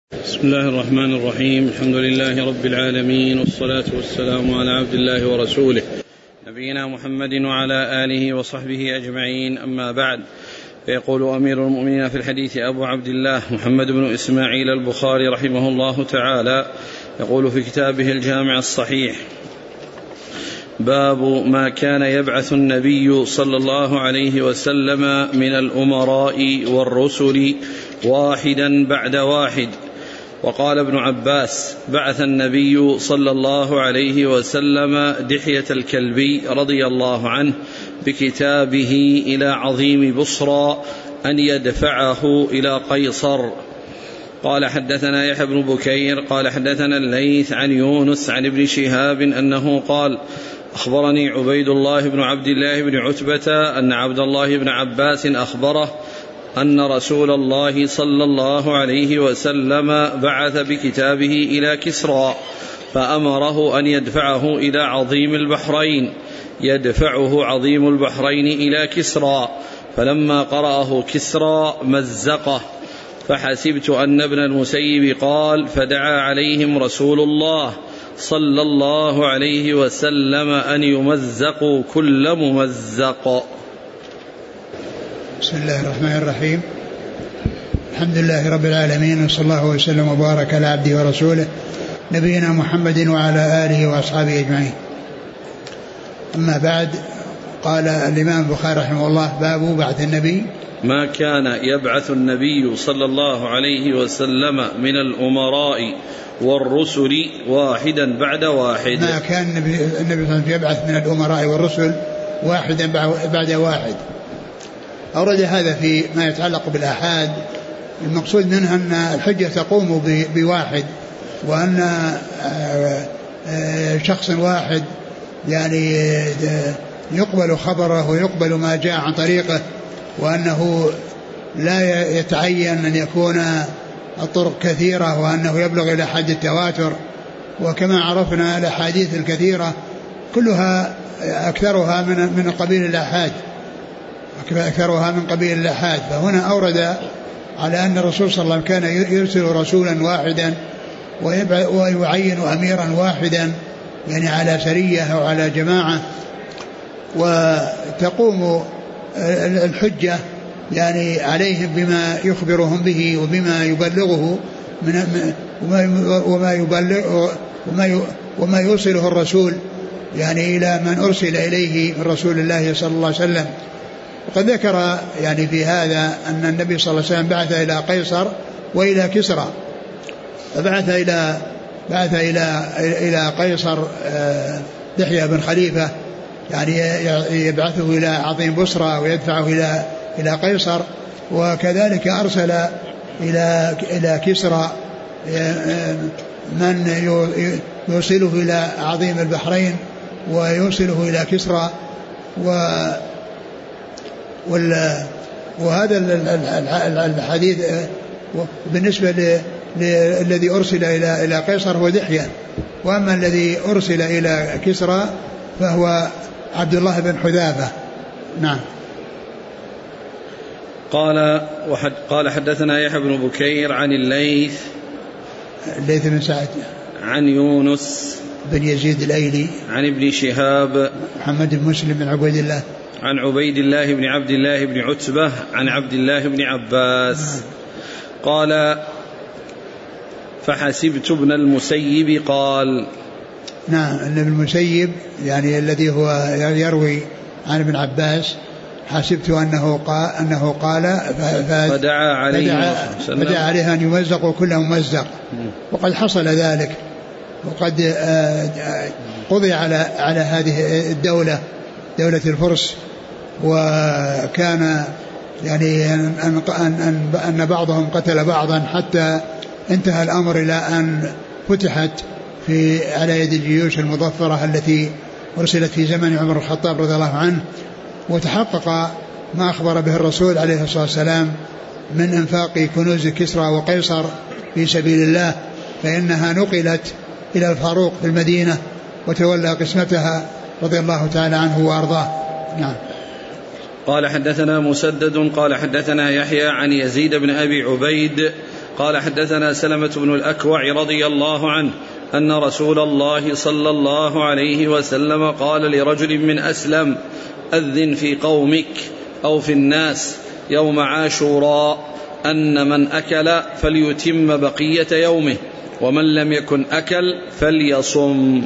بسم الله الرحمن الرحيم. الحمد لله رب العالمين، والصلاة والسلام على عبد الله ورسوله نبينا محمد وعلى آله وصحبه أجمعين، أما بعد. فيقول أمير المؤمنين في الحديث أبو عبد الله محمد بن إسماعيل البخاري رحمه الله تعالى، يقول في كتابه الجامع الصحيح: باب ما كان يبعث النبي صلى الله عليه وسلم من الأمراء والرسل واحدا بعد واحد. وقال ابن عباس: بعث النبي صلى الله عليه وسلم دحية الكلبي رضي الله عنه بكتابه إلى عظيم بصرى أن يدفعه إلى قيصر. قال حدثنا يحيى بن بكير قال حدثنا الليث عن يونس عن ابن شهاب أنه قال: أخبرني عبيد الله بن عبد الله بن عتبة أن عبد الله بن عباس أخبره أن رسول الله صلى الله عليه وسلم بعث بكتابه إلى كسرى فأمره أن يدفعه إلى عظيم البحرين، يدفعه عظيم البحرين إلى كسرى، فلما قرأه كسرى مزقه، فحسبت أن ابن المسيب قال: فدعا عليهم رسول الله صلى الله عليه وسلم أن يمزقوا كل ممزق. بسم الله الرحمن الرحيم. الحمد لله رب العالمين، وصلى الله وسلم وبارك على عبده ورسوله نبينا محمد وعلى آله وأصحابه أجمعين. أما بعد، قال الإمام البخاري رحمه الله: باب بعث النبي ما كان يبعث النبي صلى الله عليه وسلم من الأمراء والرسل واحدا بعد واحد. ما كان النبي صلى الله عليه وسلم يبعث من الأمراء والرسل واحدا بعد واحد. أورد هذا في ما يتعلق بالآحاد. المقصود منها أن الحجة تقوم بواحد، وأن شخص واحد يعني يقبل خبره ويقبل ما جاء عن طريقه، وأنه لا يتعين أن يكون الطرق كثيرة، وأنه يبلغ إلى حد التواتر. وكما عرفنا الأحاديث الكثيرة كلها أكثرها من قبيل الآحاد، فهنا أورد على أن الرسول صلى الله عليه وسلم كان يرسل رسولا واحدا ويعين أميرا واحدا، يعني على سرية أو على جماعة، وتقوم الحجة يعني عليهم بما يخبرهم به وبما يبلغه وما يوصله الرسول يعني إلى من أرسل إليه من رسول الله صلى الله عليه وسلم. وقد ذكر يعني في هذا أن النبي صلى الله عليه وسلم بعث إلى قيصر وإلى كسرى، فبعث إلى قيصر دحية بن خليفة، يعني يبعثه إلى عظيم بصرى ويدفعه إلى قيصر، وكذلك أرسل إلى كسرى من يوصله إلى عظيم البحرين ويوصله إلى كسرى. وهذا الحديث بالنسبة الذي أرسل إلى قيصر هو دحية، وأما الذي أرسل إلى كسرى فهو عبد الله بن حذافة. نعم. قال حدثنا يحيى بن بكير عن الليث بن سعد عن يونس بن يزيد الأيلي عن ابن شهاب محمد بن مسلم بن عبيد الله عن عبيد الله بن عبد الله بن عتبة عن عبد الله بن عباس قال: فحسبت ابن المسيب قال. نعم، ابن المسيب يعني الذي هو يروي عن ابن عباس، حسبت أنه قال فدعا عليه أن يمزق كل ممزق. وقد حصل ذلك، وقد قضي على هذه الدولة، دولة الفرس، وكان يعني أن بعضهم قتل بعضا، حتى انتهى الأمر إلى أن فتحت على يد الجيوش المظفرة التي أرسلت في زمن عمر الخطاب رضي الله عنه. وتحقق ما أخبر به الرسول عليه الصلاة والسلام من إنفاق كنوز كسرى وقيصر في سبيل الله، فإنها نقلت إلى الفاروق في المدينة وتولى قسمتها رضي الله تعالى عنه وأرضاه. نعم. قال حدثنا مسدد قال حدثنا يحيى عن يزيد بن أبي عبيد قال حدثنا سلمة بن الأكوع رضي الله عنه أن رسول الله صلى الله عليه وسلم قال لرجل من أسلم أذن في قومك أو في الناس يوم عاشوراء أن من أكل فليتم بقية يومه ومن لم يكن أكل فليصم.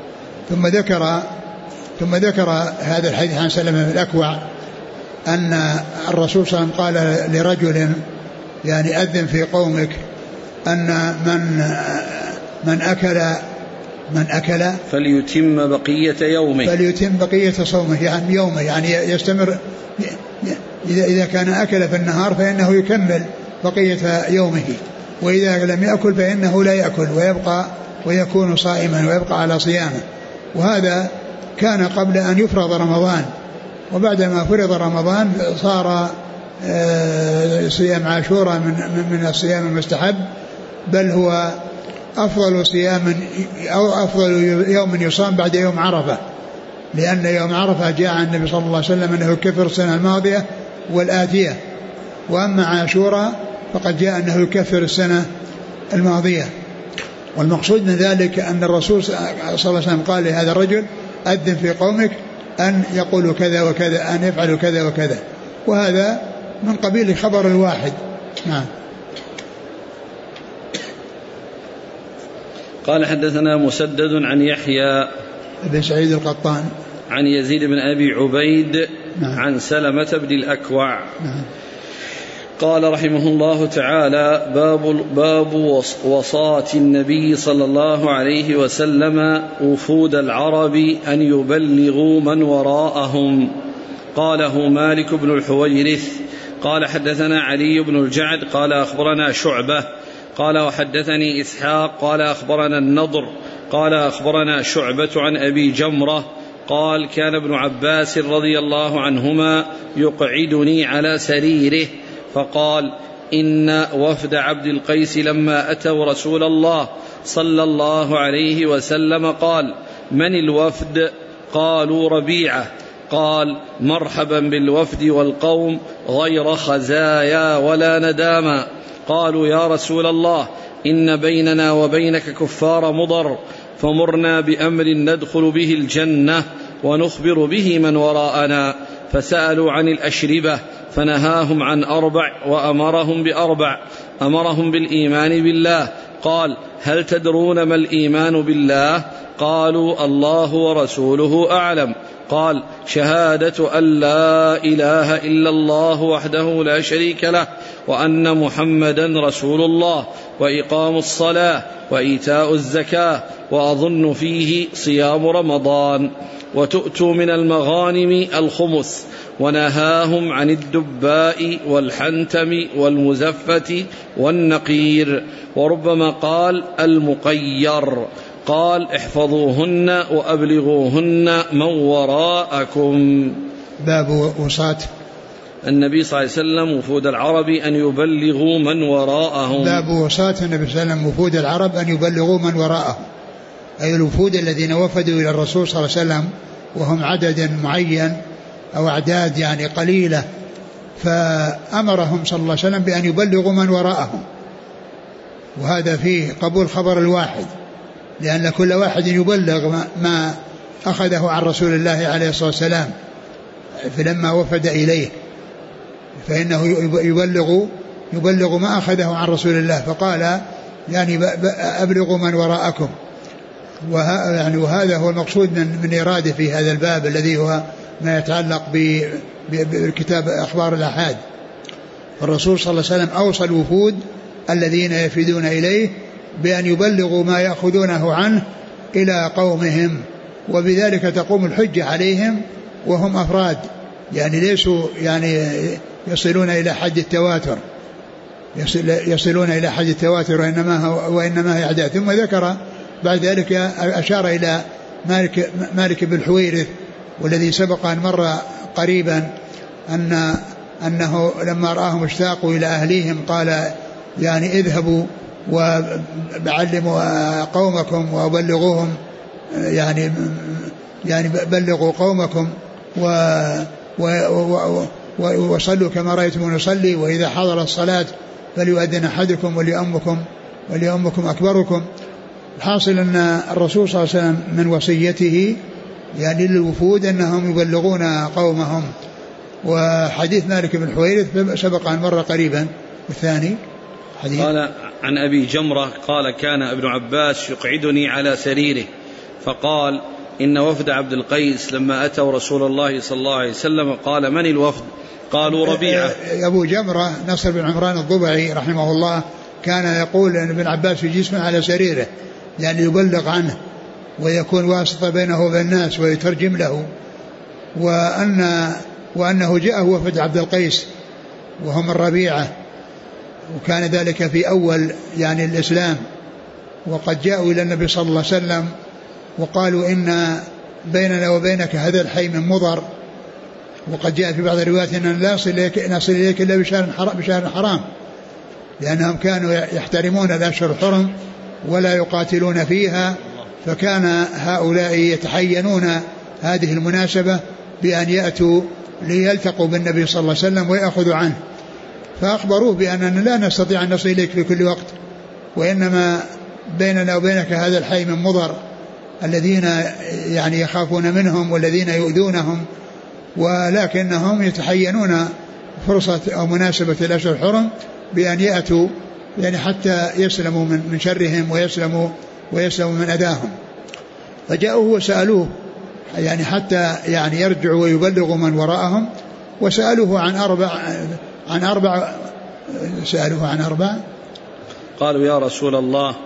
ثم ذكر هذا الحديث عن سلمة بن الأكوع أن الرسول صلى الله عليه وسلم قال لرجل يعني أذن في قومك أن من أكل فليتم بقية صومه يعني يومه يعني يستمر إذا كان أكل في النهار فإنه يكمل بقية يومه وإذا لم يأكل فإنه لا يأكل ويبقى ويكون صائما ويبقى على صيامه. وهذا كان قبل أن يفرض رمضان وبعدما فرض رمضان صار صيام عاشوراء من الصيام المستحب بل هو أفضل صيام أو أفضل يوم يصام بعد يوم عرفة لأن يوم عرفة جاء عن النبي صلى الله عليه وسلم أنه يكفر السنة الماضية والآتية وأما عاشوراء فقد جاء أنه يكفر السنة الماضية. والمقصود من ذلك أن الرسول صلى الله عليه وسلم قال لهذا الرجل أذن في قومك أن يقولوا كذا وكذا أن يفعلوا كذا وكذا وهذا من قبيل خبر الواحد. نعم. قال حدثنا مسدد عن يحيى بن سعيد القطان عن يزيد بن أبي عبيد نعم. عن سلمة بن الأكوع نعم. قال رحمه الله تعالى باب وصاة النبي صلى الله عليه وسلم وفود العرب أن يبلغوا من وراءهم. قاله مالك بن الحويرث قال حدثنا علي بن الجعد قال أخبرنا شعبة قال وحدثني إسحاق قال أخبرنا النضر قال أخبرنا شعبة عن أبي جمرة قال كان ابن عباس رضي الله عنهما يقعدني على سريره فقال إن وفد عبد القيس لما أتوا رسول الله صلى الله عليه وسلم قال من الوفد؟ قالوا ربيعة. قال مرحبا بالوفد والقوم غير خزايا ولا نداما. قالوا يا رسول الله إن بيننا وبينك كفار مضر فمرنا بأمر ندخل به الجنة ونخبر به من وراءنا. فسألوا عن الأشربة فنهاهم عن 4 وأمرهم ب4 أمرهم بالإيمان بالله. قال هل تدرون ما الإيمان بالله؟ قالوا الله ورسوله أعلم. قال شهادة أن لا إله إلا الله وحده لا شريك له وأن محمدا رسول الله وإقام الصلاة وإيتاء الزكاة وأظن فيه صيام رمضان وتؤتوا من المغانم الخمس. ونهاهم عن الدباء والحنتم والمزفة والنقير وربما قال المقير. قال احفظوهن وأبلغوهن من وراءكم. باب وصاة النبي صلى الله عليه وسلم وفود العرب أن يبلغوا من وراءهم. باب وصاة النبي صلى الله عليه وسلم وفود العرب أن يبلغوا من وراءهم أي الوفود الذين وفدوا إلى الرسول صلى الله عليه وسلم وهم عدد معين أو أعداد يعني قليلة فأمرهم صلى الله عليه وسلم بأن يبلغوا من وراءهم وهذا فيه قبول خبر الواحد لأن كل واحد يبلغ ما أخذه عن رسول الله عليه الصلاة والسلام فلما وفد إليه فإنه يبلغ ما أخذه عن رسول الله فقال يعني أبلغوا من وراءكم وهذا هو المقصود من إرادة في هذا الباب الذي هو ما يتعلق بكتاب أخبار الآحاد. الرسول صلى الله عليه وسلم أوصى الوفود الذين يفدون إليه بأن يبلغوا ما يأخذونه عنه إلى قومهم وبذلك تقوم الحجة عليهم وهم أفراد يعني ليسوا يعني يصلون إلى حد التواتر وإنما هي أعداد. ثم ذكر بعد ذلك أشار إلى مالك بن الحويرث والذي سبق أن مر قريبا أنه لما رآهم اشتاقوا إلى أهليهم قال يعني اذهبوا وعلموا قومكم وبلغوهم يعني بلغوا قومكم وصلوا كما رأيتم نصلي وإذا حضر الصلاة فليؤذن أحدكم وليؤمكم أكبركم. الحاصل أن الرسول صلى الله عليه وسلم من وصيته يعني للوفود أنهم يبلغون قومهم. وحديث مالك بن الحويرث سبق عن مرة قريبا. والثاني حديث قال عن أبي جمرة قال كان ابن عباس يقعدني على سريره فقال إن وفد عبد القيس لما أتوا رسول الله صلى الله عليه وسلم قال من الوفد؟ قالوا ربيعة. أبو جمرة نصر بن عمران الضبعي رحمه الله كان يقول أن ابن عباس يجلس على سريره يعني يبلغ عنه ويكون واسطة بينه وبين الناس ويترجم له. وأنه جاءه وفد عبد القيس وهم الربيعة وكان ذلك في أول يعني الإسلام وقد جاءوا إلى النبي صلى الله عليه وسلم وقالوا إن بيننا وبينك هذا الحي من مضر. وقد جاء في بعض الروايات أننا لا نصل إليك إلا بشهر حرام لأنهم كانوا يحترمون الأشهر الحرم ولا يقاتلون فيها. فكان هؤلاء يتحينون هذه المناسبة بأن يأتوا ليلتقوا بالنبي صلى الله عليه وسلم ويأخذوا عنه. فأخبروه بأننا لا نستطيع أن نصل إليك في كل وقت وإنما بيننا وبينك هذا الحي من مضر الذين يعني يخافون منهم والذين يؤذونهم ولكنهم يتحينون فرصة أو مناسبة الأشهر الحرم بأن يأتوا يعني حتى يسلموا من شرهم ويسلموا من أذاهم. فجاءوه وسألوه يعني حتى يعني يرجعوا ويبلغوا من وراءهم وسألوه عن أربع قالوا يا رسول الله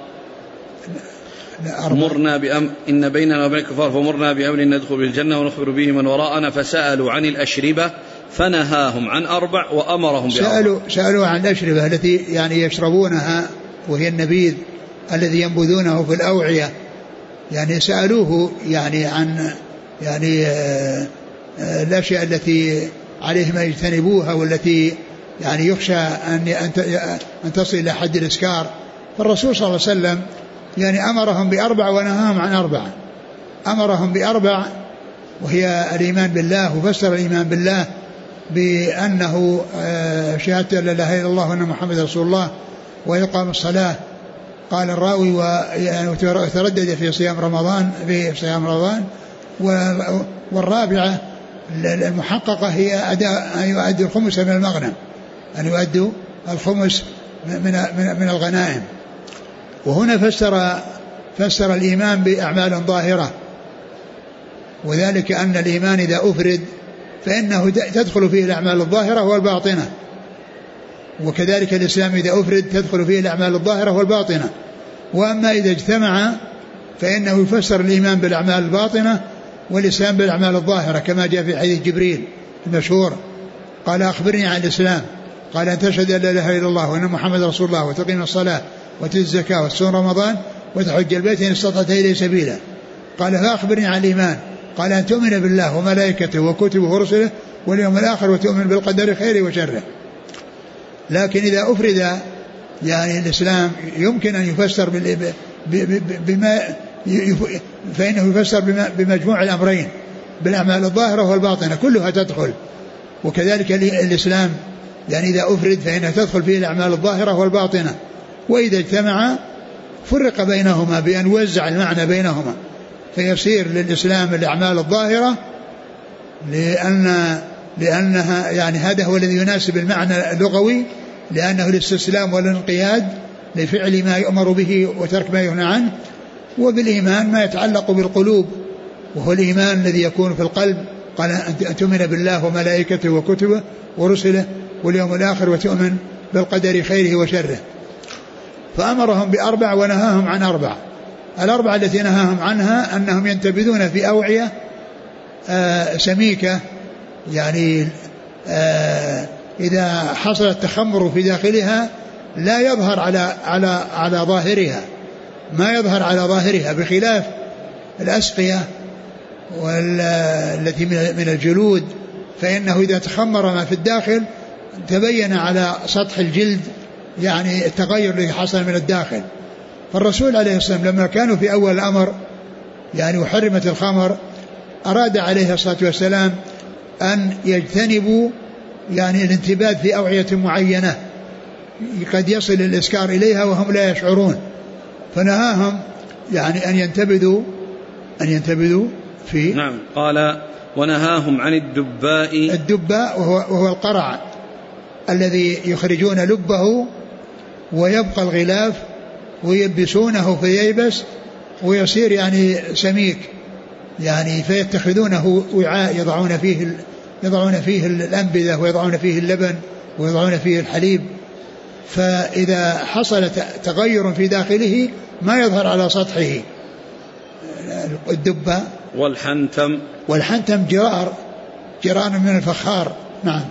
أمرنا إن بيننا وبين الكفار فمرنا بأمر ندخل بالجنة ونخبر به من وراءنا. فسألوا عن الأشربة فنهاهم عن 4 وأمرهم ب4. سألوا عن الأشربة التي يعني يشربونها وهي النبيذ الذي ينبذونه في الأوعية. يعني سألوه يعني عن يعني الأشياء التي عليهم أن يجتنبوها والتي يعني يخشى أن تصل إلى حد الإسكار. فالرسول صلى الله عليه وسلم يعني أمرهم ب4 ونهاهم عن 4. أمرهم ب4 وهي الإيمان بالله وفسر الإيمان بالله بأنه شهادة لا إله إلا الله وأن محمد رسول الله وإقام الصلاة. قال الراوي وتردد في صيام رمضان والرابعة المحققة هي أن يؤدي الخمس من المغنم أن يؤدوا الخمس من الغنائم. وهنا فسر الإيمان بأعمال ظاهرة وذلك أن الإيمان إذا أفرد فإنه تدخل فيه الأعمال الظاهرة والباطنة وكذلك الإسلام إذا أفرد تدخل فيه الأعمال الظاهرة والباطنة. وأما إذا اجتمع فإنه يفسر الإيمان بالأعمال الباطنة والإسلام بالأعمال الظاهرة كما جاء في حديث جبريل المشهور قال أخبرني عن الإسلام قال أن تشهد أن لا إله إلا الله وأن محمد رسول الله وتقيم الصلاة وتؤتي الزكاة وتصوم رمضان وتحج البيت إن استطعت إليه سبيلا. قال فأخبرني عن الإيمان قال أن تؤمن بالله وملائكته وكتبه ورسله واليوم الآخر وتؤمن بالقدر خيره وشره. لكن إذا أفرد يعني الإسلام يمكن أن يفسر بما فإنه يفسر بمجموع الأمرين بالأعمال الظاهرة والباطنة كلها تدخل. وكذلك الإسلام يعني إذا أفرد فإنها تدخل فيه الأعمال الظاهرة والباطنة. وإذا اجتمع فرق بينهما بأن يوزع المعنى بينهما فيصير للإسلام الأعمال الظاهرة لأنها يعني هذا هو الذي يناسب المعنى اللغوي لأنه الاستسلام والانقياد لفعل ما يؤمر به وترك ما ينهى عنه. وبالإيمان ما يتعلق بالقلوب وهو الإيمان الذي يكون في القلب قال أن تؤمن بالله وملائكته وكتبه ورسله واليوم الآخر وتؤمن بالقدر خيره وشره. فأمرهم ب4 ونهاهم عن 4. 4 التي نهاهم عنها أنهم ينتبذون في أوعية سميكة يعني إذا حصل التخمر في داخلها لا يظهر على ظاهرها ما يظهر على ظاهرها بخلاف الأسقية والتي من الجلود فإنه إذا تخمر ما في الداخل تبين على سطح الجلد يعني التغير الذي حصل من الداخل. فالرسول عليه الصلاة والسلام لما كانوا في أول الأمر يعني وحرمت الخمر أراد عليه الصلاة والسلام أن يجتنبوا يعني الانتباه في أوعية معينة قد يصل الإسكار إليها وهم لا يشعرون، فنهاهم يعني أن ينتبذوا في. نعم. قال ونهاهم عن الدباء وهو القرع الذي يخرجون لبه ويبقى الغلاف ويبسونه فييبس ويصير يعني سميك، يعني فيتخذونه وعاء يضعون فيه الأنبذة ويضعون فيه اللبن ويضعون فيه الحليب، فإذا حصل تغير في داخله ما يظهر على سطحه. الدبة والحنتم جرار من الفخار. نعم.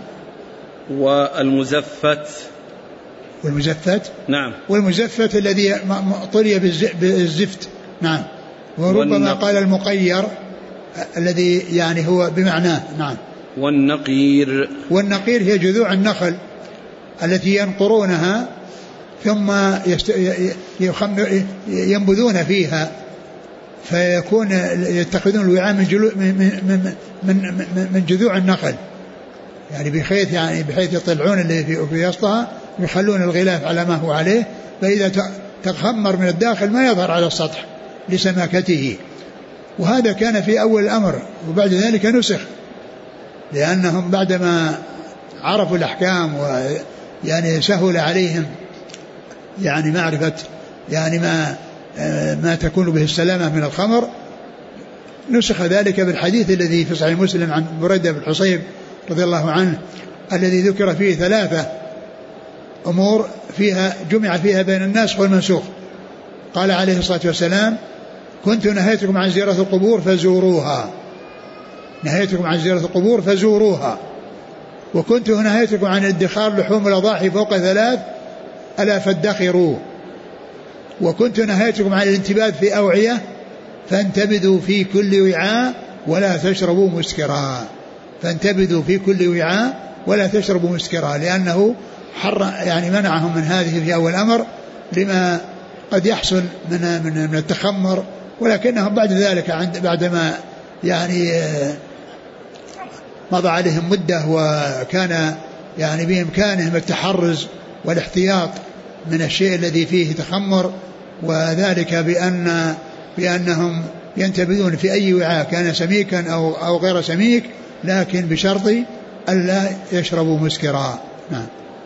والمزفت نعم. والمزفت الذي طلي بالزفت. نعم. وربما قال المقير الذي يعني هو بمعناه. نعم. والنقير هي جذوع النخل التي ينقرونها ثم ينبذون فيها فيكون يتخذون الوعاء من جذوع النخل، يعني بحيث يطلعون اللي في وسطها ويخلون الغلاف على ما هو عليه، فإذا تخمر من الداخل ما يظهر على السطح لسماكته. وهذا كان في أول الأمر، وبعد ذلك نسخ لأنهم بعدما عرفوا الأحكام ويعني سهل عليهم يعني معرفة يعني ما تكون به السلامة من الخمر، نسخ ذلك بالحديث الذي في صحيح مسلم عن بريدة بن الحصيب رضي الله عنه الذي ذكر فيه 3 أمور جمع فيها بين الناسخ والمنسوخ. قال عليه الصلاة والسلام: كنت نهيتكم عن زيارة القبور فزوروها، وكنت نهيتكم عن ادخار لحوم الأضاحي فوق 3 ألا فادخروا، وكنت نهيتكم عن الانتباذ في أوعية فانتبذوا في كل وعاء ولا تشربوا مسكرا، لأنه يعني منعهم من هذه في أول الأمر لما قد يحصل من التخمر، ولكنهم بعد ذلك بعدما يعني مضى عليهم مدة وكان يعني بإمكانهم التحرز والاحتياط من الشيء الذي فيه تخمر، وذلك بأنهم ينتبذون في أي وعاء كان سميكا أو غير سميك، لكن بشرط ألا يشربوا مسكرا. نعم.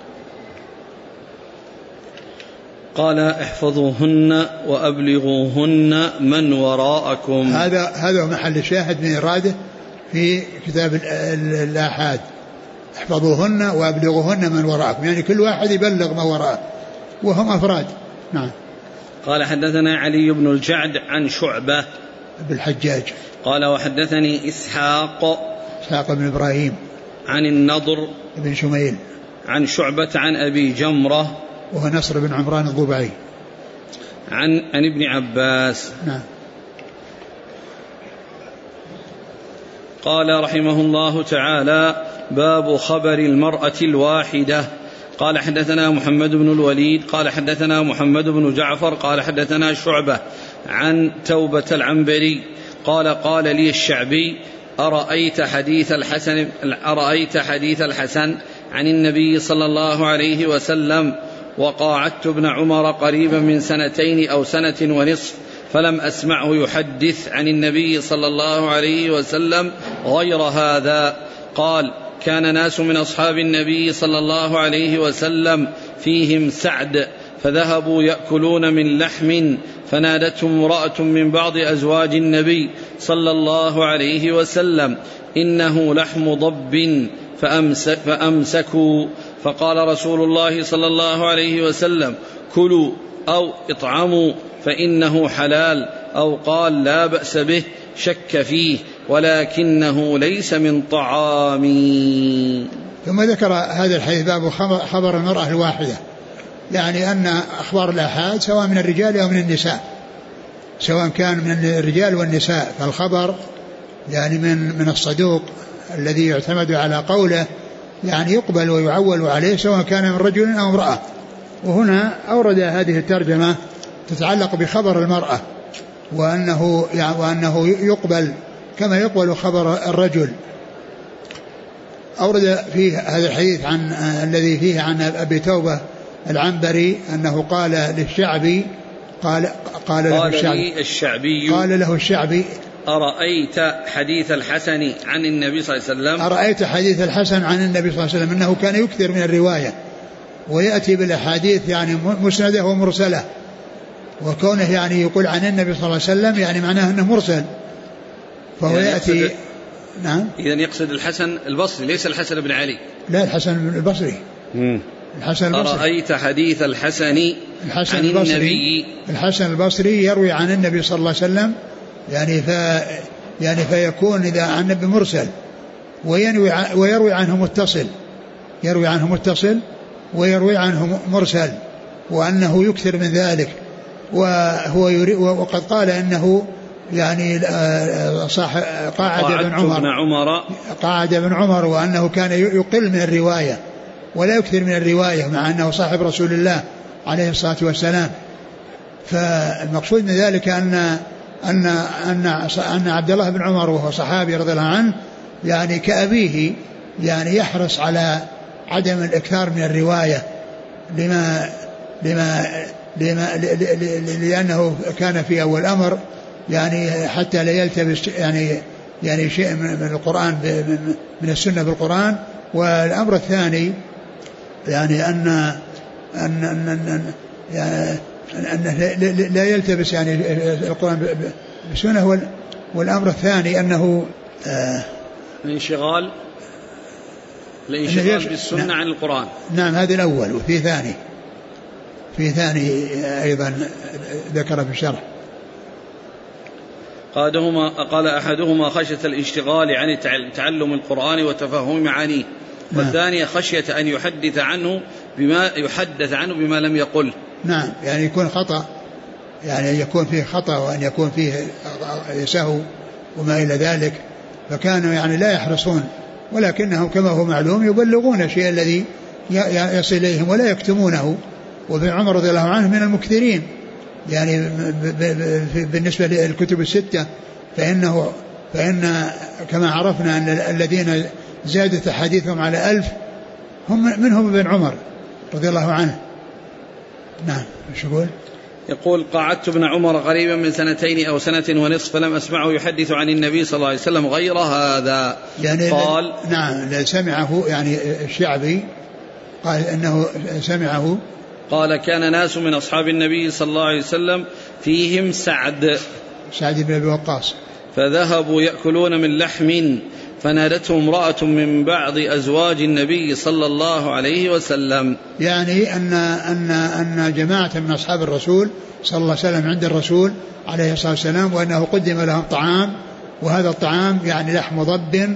قال: احفظوهن وأبلغوهن من وراءكم. هذا محل الشاهد من إراده في كتاب الآحاد. احفظوهن وأبلغوهن من وراءكم، يعني كل واحد يبلغ ما وراءه وهم أفراد. نعم. قال: حدثنا علي بن الجعد عن شعبة بالحجاج قال: وحدثني إسحاق بن إبراهيم عن النضر بن شميل عن شعبة عن أبي جمرة وهو نصر بن عمران الضبعي عن ابن عباس. نعم. قال رحمه الله تعالى: باب خبر المرأة الواحدة. قال: حدثنا محمد بن الوليد قال: حدثنا محمد بن جعفر قال: حدثنا شعبة عن توبة العنبري قال: قال لي الشعبي: أرأيت حديث الحسن عن النبي صلى الله عليه وسلم؟ وقاعدت ابن عمر قريبا من 2 أو 1 ونصف فلم أسمعه يحدث عن النبي صلى الله عليه وسلم غير هذا. قال: كان ناس من أصحاب النبي صلى الله عليه وسلم فيهم سعد، فذهبوا يأكلون من لحم، فنادتهم امرأة من بعض أزواج النبي صلى الله عليه وسلم: إنه لحم ضب، فأمسكوا. فقال رسول الله صلى الله عليه وسلم: كلوا أو اطعموا فإنه حلال، أو قال: لا بأس به، شك فيه، ولكنه ليس من طعامي. ثم ذكر هذا الحديث باب خبر المرأة الواحدة، يعني أن أخبار الآحاد سواء من الرجال أو من النساء، سواء كان من الرجال والنساء، فالخبر يعني من الصدوق الذي يعتمد على قوله يعني يقبل ويعول عليه سواء كان من رجل أو امرأة. وهنا أورد هذه الترجمة تتعلق بخبر المرأة، وأنه يقبل كما يقبل خبر الرجل. أورد فيه هذا الحديث الذي فيه عن أبي توبة العنبري أنه قال للشعبي قال له الشعبي أرأيت حديث الحسن عن النبي صلى الله عليه وسلم؟ أرأيت حديث الحسن عن النبي صلى الله عليه وسلم أنه كان يكثر من الرواية ويأتي بالأحاديث يعني مسندة ومرسلة، وكونه يعني يقول عن النبي صلى الله عليه وسلم يعني معناه أنه مرسل، فهو يعني يأتي. نعم. إذن يقصد الحسن البصري ليس الحسن بن علي؟ لا، الحسن البصري. الحسن البصري. أرأيت حديث الحسن عن النبي. الحسن البصري يروي عن النبي صلى الله عليه وسلم يعني فيكون إذا عن النبي مرسل، ويروي عنه متصل، يروي عنه متصل ويروي عنه مرسل، وأنه يكثر من ذلك. وقد قال إنه يعني قاعد ابن عمر وأنه كان يقل من الرواية ولا يكثر من الرواية مع أنه صاحب رسول الله عليه الصلاة والسلام. فالمقصود من ذلك أن عبد الله بن عمر وهو صحابي رضي الله عنه يعني كأبيه يعني يحرص على عدم الإكثار من الرواية لأنه كان في أول الأمر يعني حتى لا يلتبس يعني شيء من القرآن من السنة بالقرآن. والأمر الثاني يعني أن لا يلتبس يعني القرآن بالسنة. والأمر الثاني أنه الانشغال بالسنة عن القرآن. نعم، هذا الأول. وفي ثاني أيضا ذكر في الشرح قال أحدهما خشية الاشتغال عن تعلم القرآن وتفهم معانيه، والثانية خشية أن يحدث عنه بما لم يقل. نعم، يعني يكون خطأ، يعني يكون فيه خطأ وأن يكون فيه سهو وما إلى ذلك، فكانوا يعني لا يحرصون، ولكنهم كما هو معلوم يبلغون الشيء الذي يصل إليهم ولا يكتمونه. وابن عمر رضي الله عنه من المكثرين يعني بالنسبة للكتب الستة، فإن كما عرفنا أن الذين زادت حديثهم على 1000 هم منهم ابن عمر رضي الله عنه. نعم. شو يقول قعدت ابن عمر قريبا من 2 أو 1.5 سنة فلم أسمعه يحدث عن النبي صلى الله عليه وسلم غير هذا. يعني قال نعم سمعه يعني الشعبي قال أنه سمعه. قال كان ناس من أصحاب النبي صلى الله عليه وسلم فيهم سعد بن أبي وقاص، فذهبوا يأكلون من لحم فنادتهم امرأة من بعض أزواج النبي صلى الله عليه وسلم. يعني أن جماعة من أصحاب الرسول صلى الله عليه وسلم عند الرسول عليه الصلاة والسلام، وأنه قدم لهم طعام، وهذا الطعام يعني لحم ضب،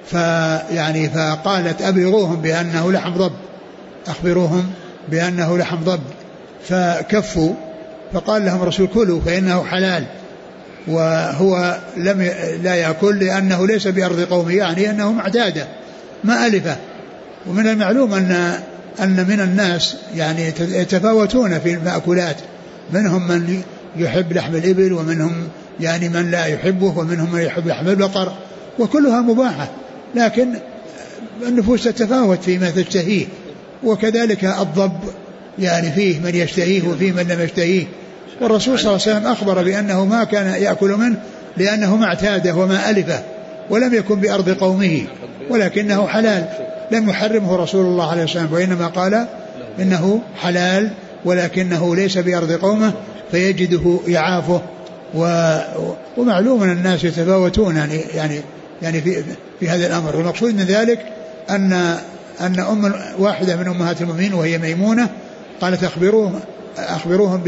فقالت أبلغوهم بأنه لحم ضب، أخبروهم بأنه لحم ضب، فكفوا، فقال لهم الرسول كلوا فإنه حلال، وهو لا يأكل لأنه ليس بأرض قومه، يعني أنه معتادة ما ألفه. ومن المعلوم أن من الناس يعني يتفاوتون في المأكولات، منهم من يحب لحم الإبل، ومنهم يعني من لا يحبه، ومنهم من يحب لحم البقر، وكلها مباحة، لكن النفوس تتفاوت فيما تشتهيه. وكذلك الضب يعني فيه من يشتهيه وفيه من لم يشتهيه، والرسول صلى الله عليه وسلم أخبر بأنه ما كان يأكل منه لأنه ما اعتاده وما ألفه ولم يكن بأرض قومه، ولكنه حلال، لم يحرمه رسول الله عليه وسلم، وإنما قال إنه حلال ولكنه ليس بأرض قومه فيجده يعافه. ومعلوم أن الناس يتفاوتون يعني في هذا الأمر. والمقصود من ذلك أن واحدة من أمهات المؤمنين وهي ميمونة قالت أخبروهم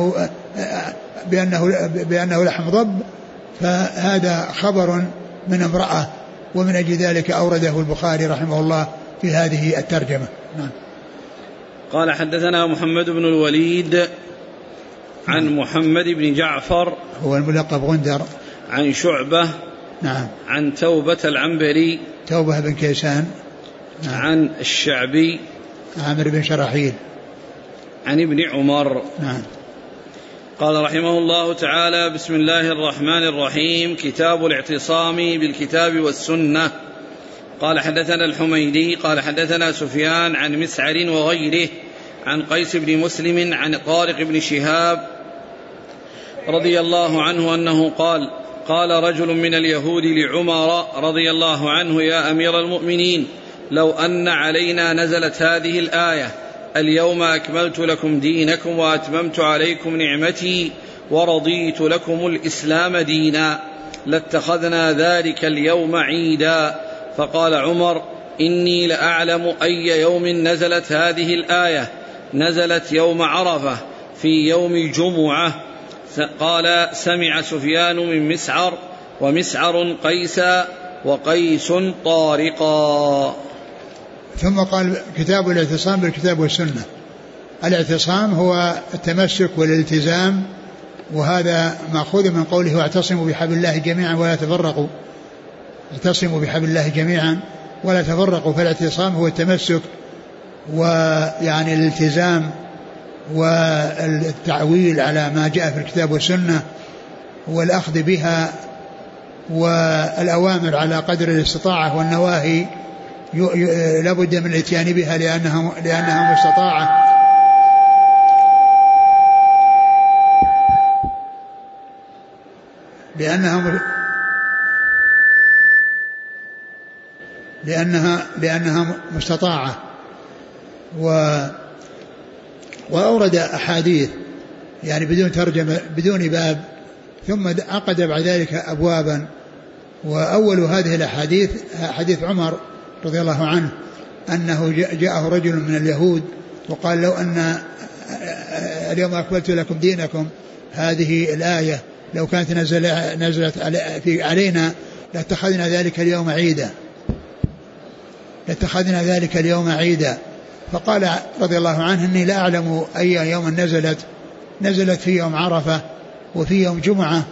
بأنه لحم ضب، فهذا خبر من امرأة، ومن أجل ذلك أورده البخاري رحمه الله في هذه الترجمة. نعم. قال حدثنا محمد بن الوليد عن محمد بن جعفر هو الملقب غندر، عن شعبة نعم عن توبة العنبري توبة بن كيسان نعم. عن الشعبي عامر بن شراحيل عن ابن عمر نعم. قال رحمه الله تعالى: بسم الله الرحمن الرحيم. كتاب الاعتصام بالكتاب والسنة. قال حدثنا الحميدي قال حدثنا سفيان عن مسعر وغيره عن قيس بن مسلم عن طارق بن شهاب رضي الله عنه أنه قال قال رجل من اليهود لعمر رضي الله عنه يا أمير المؤمنين لو أن علينا نزلت هذه الآية اليوم أكملت لكم دينكم وأتممت عليكم نعمتي ورضيت لكم الإسلام دينا لاتخذنا ذلك اليوم عيدا. فقال عمر إني لأعلم أي يوم نزلت هذه الآية نزلت يوم عرفة في يوم جمعة. قال سمع سفيان من مسعر ومسعر قيسا وقيس طارقا. ثم قال كتاب الاعتصام بالكتاب والسنة. الاعتصام هو التمسك والالتزام، وهذا مأخوذ من قوله واعتصموا بحبل الله جميعا ولا تفرقوا. اعتصموا بحبل الله جميعا ولا تفرقوا. فالاعتصام هو التمسك ويعني الالتزام والتعويل على ما جاء في الكتاب والسنة والأخذ بها، والأوامر على قدر الاستطاعة والنواهي لابد من الاتيان بها لأنها مستطاعة. لأنها مستطاعة. وأورد أحاديث يعني بدون ترجمة بدون باب، ثم عقد بعد ذلك أبوابا. وأول هذه الأحاديث حديث عمر رضي الله عنه أنه جاءه رجل من اليهود وقال لو أن اليوم أكملت لكم دينكم هذه الآية لو كانت نزلت علينا لاتخذنا ذلك اليوم عيدا. فقال رضي الله عنه إني لا أعلم أي يوم نزلت في يوم عرفة وفي يوم جمعة،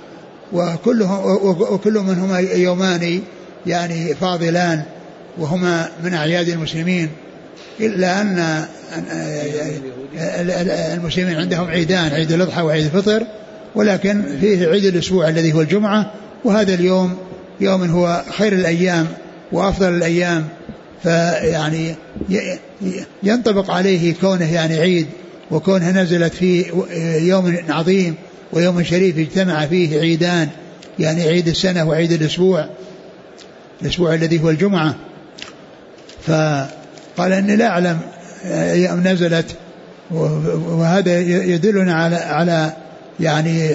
وكل منهما يومان يعني فاضلان وهما من أعياد المسلمين، إلا أن المسلمين عندهم عيدان، عيد الأضحى وعيد الفطر، ولكن فيه عيد الأسبوع الذي هو الجمعة، وهذا اليوم يوم هو خير الأيام وأفضل الأيام، فيعني ينطبق عليه كونه يعني عيد، وكونها نزلت في يوم عظيم ويوم شريف اجتمع فيه عيدان، يعني عيد السنة وعيد الأسبوع الذي هو الجمعة. فقال إني لا أعلم يوم نزلت، وهذا يدلنا على يعني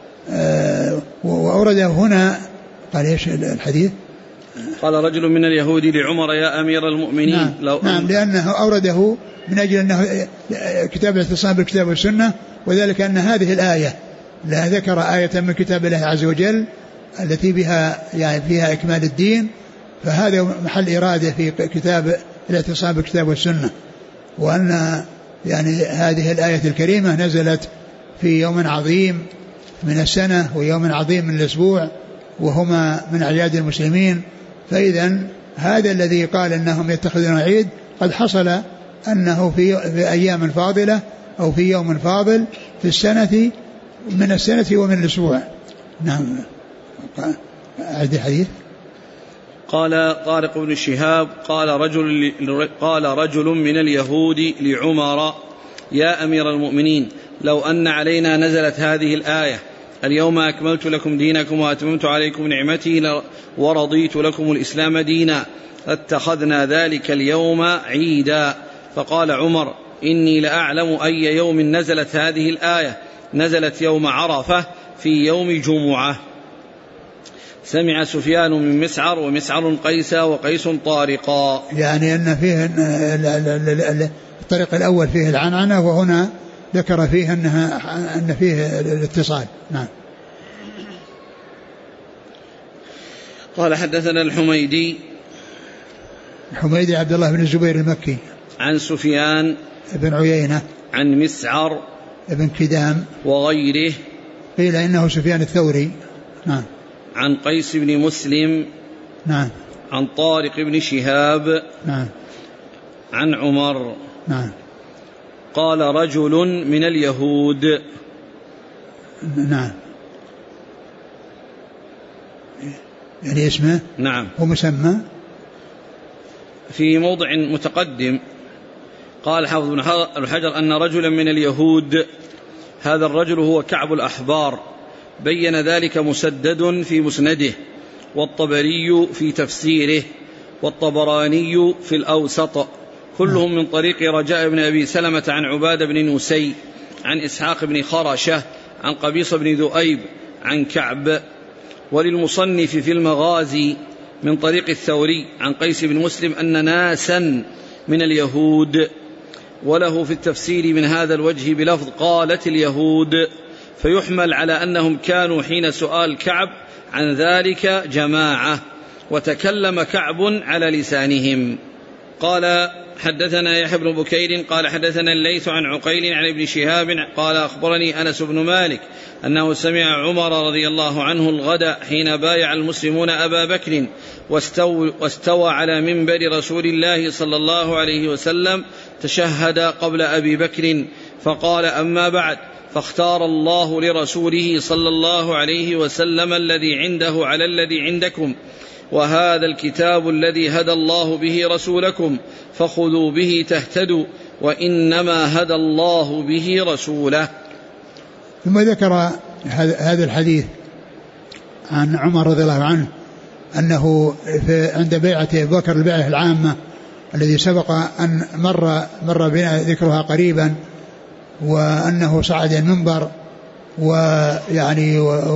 وأورده هنا. قال إيش الحديث؟ قال رجل من اليهود لعمر يا أمير المؤمنين نعم لأنه أورده من أجل أنه كتاب الاعتصام بالكتاب والسنة، وذلك أن هذه الآية لا ذكر آية من كتاب الله عز وجل التي بها يعني فيها إكمال الدين، فهذا محل إرادة في كتاب الاعتصام بالكتاب والسنة، وأن يعني هذه الآية الكريمة نزلت في يوم عظيم من السنة ويوم عظيم من الأسبوع، وهما من أعياد المسلمين. فإذا هذا الذي قال أنهم يتخذون عيد قد حصل أنه في أيام فاضلة أو في يوم فاضل في السنة، من السنة ومن الأسبوع. نعم. هذا الحديث. قال طارق بن شهاب قال رجل من اليهود لعمر يا أمير المؤمنين لو أن علينا نزلت هذه الآية اليوم أكملت لكم دينكم وأتممت عليكم نعمتي ورضيت لكم الإسلام دينا اتخذنا ذلك اليوم عيدا. فقال عمر إني لأعلم أي يوم نزلت هذه الآية نزلت يوم عرفة في يوم جمعة. سمع سفيان من مسعر ومسعر قيسا وقيس طارقا. يعني أن فيه الطريق الأول فيه العنعنة، وهنا ذكر فيه أن فيه الاتصال. نعم. قال حدثنا الحميدي عبد الله بن الزبير المكي عن سفيان بن عيينة عن مسعر بن كدام وغيره، قيل إنه سفيان الثوري. نعم. عن قيس بن مسلم. نعم. عن طارق بن شهاب. نعم. عن عمر. نعم. قال رجل من اليهود. نعم. يعني اسمه. نعم. ومسمى في موضع متقدم قال حافظ بن حجر أن رجلا من اليهود، هذا الرجل هو كعب الأحبار، بين ذلك مسدد في مسنده، والطبري في تفسيره، والطبراني في الأوسط، كلهم من طريق رجاء بن أبي سلمة عن عبادة بن نسي عن إسحاق بن خرشة عن قبيص بن ذؤيب عن كعب. وللمصنف في المغازي من طريق الثوري عن قيس بن مسلم أن ناسا من اليهود، وله في التفسير من هذا الوجه بلفظ قالت اليهود، فيحمل على أنهم كانوا حين سؤال كعب عن ذلك جماعة، وتكلم كعب على لسانهم. قال حدثنا يحيى بن بكير قال حدثنا الليث عن عقيل عن ابن شهاب قال أخبرني أنس بن مالك أنه سمع عمر رضي الله عنه الغد حين بايع المسلمون أبا بكر واستوى على منبر رسول الله صلى الله عليه وسلم، تشهد قبل أبي بكر فقال أما بعد، فاختار الله لرسوله صلى الله عليه وسلم الذي عنده على الذي عندكم، وهذا الكتاب الذي هدى الله به رسولكم، فخذوا به تهتدوا، وإنما هدى الله به رسوله. ثم ذكر هذا الحديث عن عمر رضي الله عنه أنه عند بيعة أبي بكر البيعة العامة الذي سبق أن مر بنا ذكرها قريبا، وأنه صعد المنبر ويعني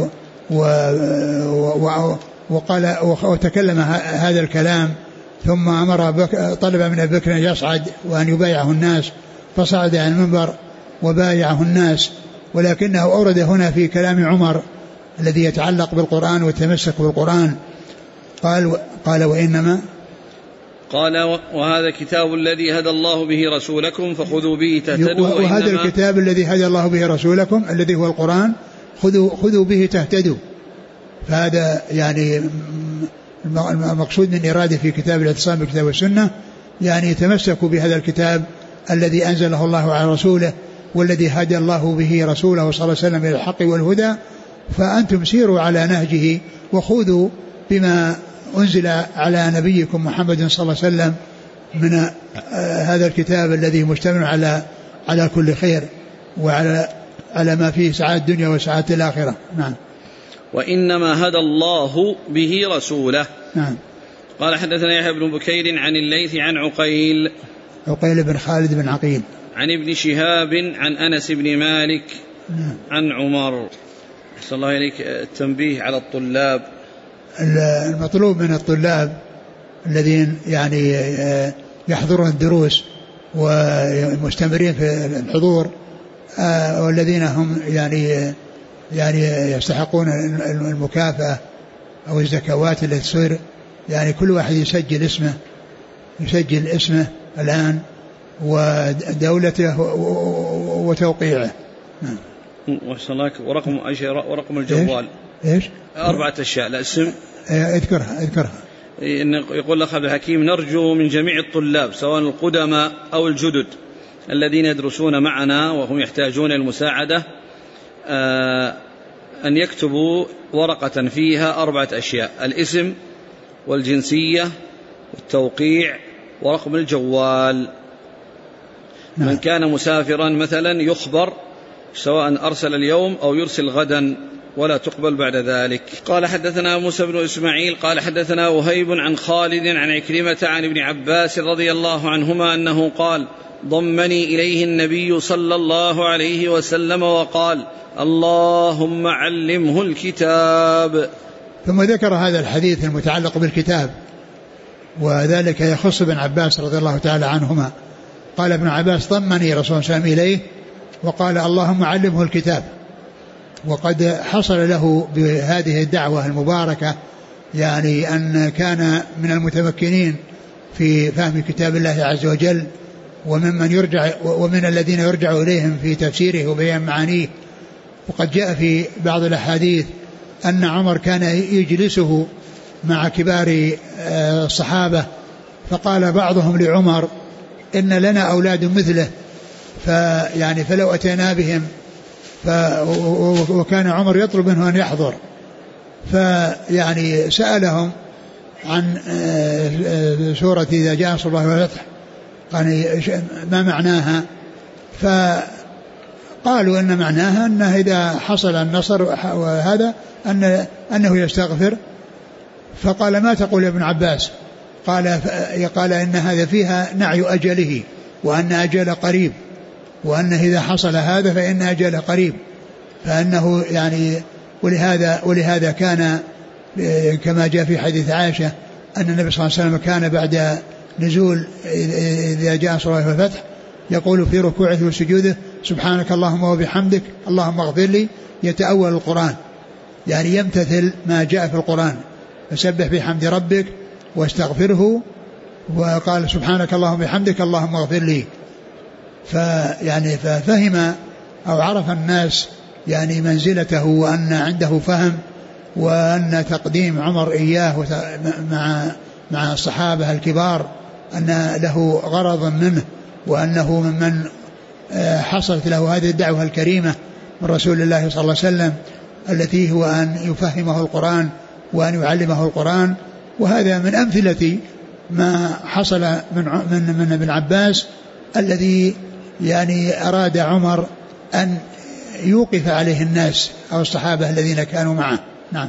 وقال وتكلم هذا الكلام، ثم طلب من أبي بكر أن يصعد وأن يبايعه الناس، فصعد على المنبر وبايعه الناس. ولكنه أورد هنا في كلام عمر الذي يتعلق بالقرآن والتمسك بالقرآن، قال وإنما قال وهذا الكتاب الذي هدى الله به رسولكم فخذوا به تهتدوا، وهذا الكتاب الذي هدى الله به رسولكم الذي هو القرآن خذوا به تهتدوا. فهذا يعني المقصود من إرادة في كتاب الاعتصام بالكتاب والسنة، يعني تمسكوا بهذا الكتاب الذي أنزله الله على رسوله والذي هدى الله به رسوله صلى الله عليه وسلم إلى الحق والهدى، فأنتم سيروا على نهجه وخذوا بما أنزل على نبيكم محمد صلى الله عليه وسلم من هذا الكتاب الذي مشتمل على كل خير وعلى ما فيه سعادة الدنيا وسعادة الآخرة. نعم. وإنما هدى الله به رسوله. نعم. قال حدثنا يحيى بن بكير عن الليث عن عقيل بن خالد بن عقيل عن ابن شهاب عن أنس بن مالك. نعم. عن عمر. أحسن الله إليك التنبيه على الطلاب. المطلوب من الطلاب الذين يعني يحضرون الدروس ومستمرين في الحضور، والذين هم يعني يستحقون المكافأة أو الزكوات التي تصير، يعني كل واحد يسجل اسمه الآن ودولته وتوقيعه. ورقم الجوال. إيش؟ 4 أشياء. لا اسم اذكرها. يقول لك عبد الحكيم: نرجو من جميع الطلاب سواء القدماء أو الجدد الذين يدرسون معنا وهم يحتاجون المساعدة أن يكتبوا ورقة فيها 4 أشياء: الاسم والجنسية والتوقيع ورقم الجوال. نعم. من كان مسافرا مثلا يخبر سواء أرسل اليوم أو يرسل غدا، ولا تقبل بعد ذلك. قال حدثنا موسى بن إسماعيل قال حدثنا وهيب عن خالد عن عكرمة عن ابن عباس رضي الله عنهما أنه قال: ضمني إليه النبي صلى الله عليه وسلم وقال: اللهم علمه الكتاب. ثم ذكر هذا الحديث المتعلق بالكتاب، وذلك يخص ابن عباس رضي الله تعالى عنهما. قال ابن عباس: ضمني رسول الله صلى الله عليه وسلم إليه وقال: اللهم علمه الكتاب. وقد حصل له بهذه الدعوة المباركة يعني أن كان من المتمكنين في فهم كتاب الله عز وجل، ومن الذين يرجع إليهم في تفسيره وبيان معانيه. وقد جاء في بعض الأحاديث أن عمر كان يجلسه مع كبار الصحابة، فقال بعضهم لعمر: إن لنا أولاد مثله فلو أتينا بهم، وكان عمر يطلب منه أن يحضر، فيعني سألهم عن سورة إذا جاء نصر الله والفتح، قال ما معناها؟ فقالوا إن معناها أنه إذا حصل النصر وهذا أنه يستغفر. فقال ما تقول يا ابن عباس؟ قال إن هذا فيها نعي أجله، وأن أجل قريب، وأنه إذا حصل هذا فإن أجل قريب، فأنه يعني ولهذا كان كما جاء في حديث عائشة أن النبي صلى الله عليه وسلم كان بعد نزول إذا جاء نصر الله والفتح يقول في ركوعه وسجوده سبحانك اللهم وبحمدك اللهم اغفر لي، يتأول القرآن، يعني يمتثل ما جاء في القرآن، فسبح بحمد ربك واستغفره، وقال سبحانك اللهم وبحمدك اللهم اغفر لي. فيعني ففهم أو عرف الناس يعني منزلته، وأن عنده فهم، وأن تقديم عمر إياه مع الصحابة الكبار أن له غرض منه، وأنه ممن حصلت له هذه الدعوة الكريمة من رسول الله صلى الله عليه وسلم، التي هو أن يفهمه القرآن وأن يعلمه القرآن. وهذا من أمثلة ما حصل من ابن عباس، الذي يعني أراد عمر أن يوقف عليه الناس أو الصحابة الذين كانوا معه. نعم.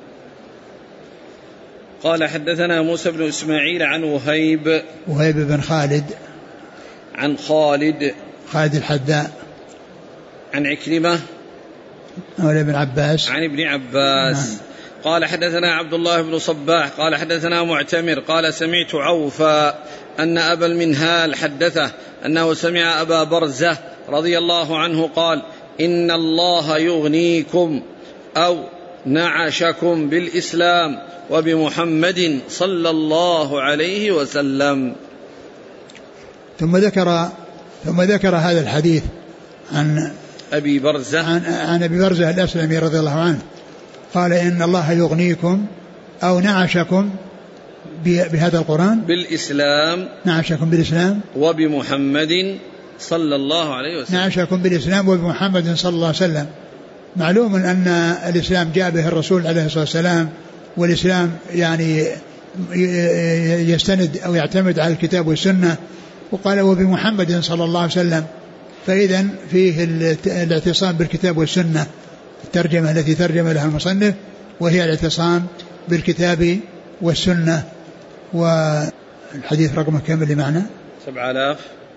قال حدثنا موسى بن إسماعيل عن وهيب بن خالد، عن خالد الحذاء، عن عكرمة مولى ابن عباس، عن ابن عباس. نعم. قال حدثنا عبد الله بن صباح قال حدثنا معتمر قال سمعت عوفا أن أبا المنهال حدثه أنه سمع أبا برزة رضي الله عنه قال إن الله يغنيكم أو نعشكم بالإسلام وبمحمد صلى الله عليه وسلم. ثم ذكر هذا الحديث عن أبي برزة عن أبي برزة الأسلمي رضي الله عنه قال إن الله يغنيكم أو نعشكم بهذا القرآن بالإسلام، نعشكم بالإسلام وبمحمد صلى الله عليه وسلم، نعشكم بالإسلام وبمحمد صلى الله عليه وسلم. معلوم أن الإسلام جاء به الرسول عليه الصلاة والسلام، والإسلام يعني يستند أو يعتمد على الكتاب والسنة، وقال وبمحمد صلى الله عليه وسلم، فإذا فيه الاعتصام بالكتاب والسنة، الترجمة التي ترجم لها المصنف وهي الاعتصام بالكتاب والسنة. والحديث رقمه كم اللي معنا؟ 7000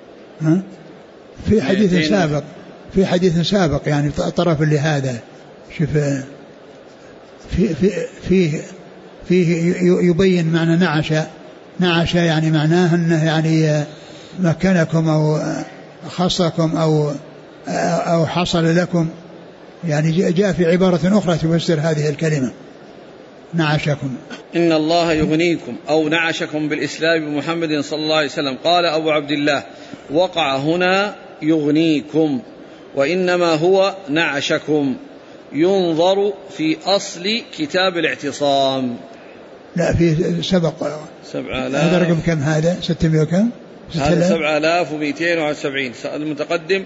في حديث سابق يعني طرف لهذا. شوف فيه يبين معنى نعش يعني معناه أنه يعني مكنكم أو خصكم أو حصل لكم، يعني جاء في عبارة أخرى تفسر هذه الكلمة نعشكم. إن الله يغنيكم أو نعشكم بالإسلام بمحمد صلى الله عليه وسلم. قال أبو عبد الله وقع هنا يغنيكم، وإنما هو نعشكم، ينظر في أصل كتاب الاعتصام. لا في سبق 7000. هذا رقم كم؟ هذا 600 وكم؟ هذا 7271. المتقدم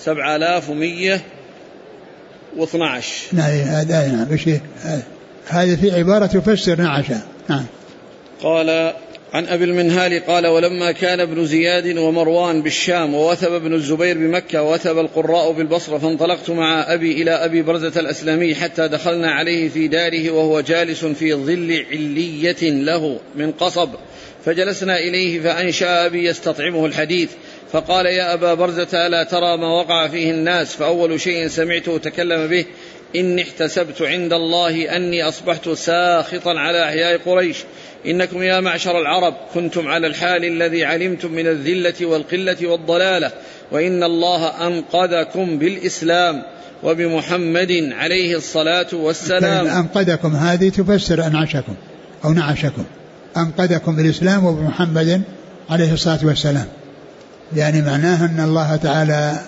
7112. نعم هذا هذا في عبارة تفسر نعشة. نعم. قال عن أبي المنهال قال ولما كان ابن زياد ومروان بالشام ووثب ابن الزبير بمكة ووثب القراء بالبصرة، فانطلقت مع أبي إلى أبي برزة الأسلمي حتى دخلنا عليه في داره وهو جالس في ظل علية له من قصب، فجلسنا إليه فأنشأ أبي يستطعمه الحديث، فقال يا أبا برزة ألا ترى ما وقع فيه الناس؟ فأول شيء سمعته تكلم به إني احتسبت عند الله أني أصبحت ساخطا على أحياء قريش، إنكم يا معشر العرب كنتم على الحال الذي علمتم من الذلة والقلة والضلالة، وإن الله أنقذكم بالإسلام وبمحمد عليه الصلاة والسلام. أنقذكم هذه تفسر أنعشكم أو نعشكم، أنقذكم بالإسلام وبمحمد عليه الصلاة والسلام، يعني معناه أن الله تعالى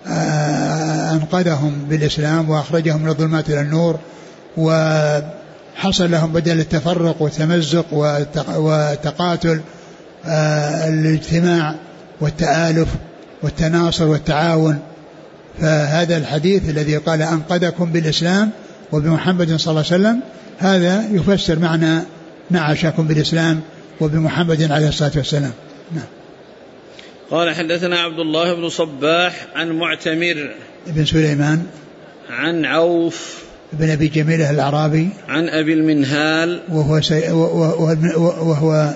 أنقذهم بالإسلام وأخرجهم من الظلمات إلى النور، وحصل لهم بدل التفرق والتمزق والتقاتل الاجتماع والتآلف والتناصر والتعاون. فهذا الحديث الذي قال أنقذكم بالإسلام وبمحمد صلى الله عليه وسلم هذا يفسر معنى نعشكم بالإسلام وبمحمد عليه الصلاة والسلام. نعم. قال حدثنا عبد الله بن صباح عن معتمر بن سليمان عن عوف بن أبي جميلة الأعرابي عن أبي المنهال وهو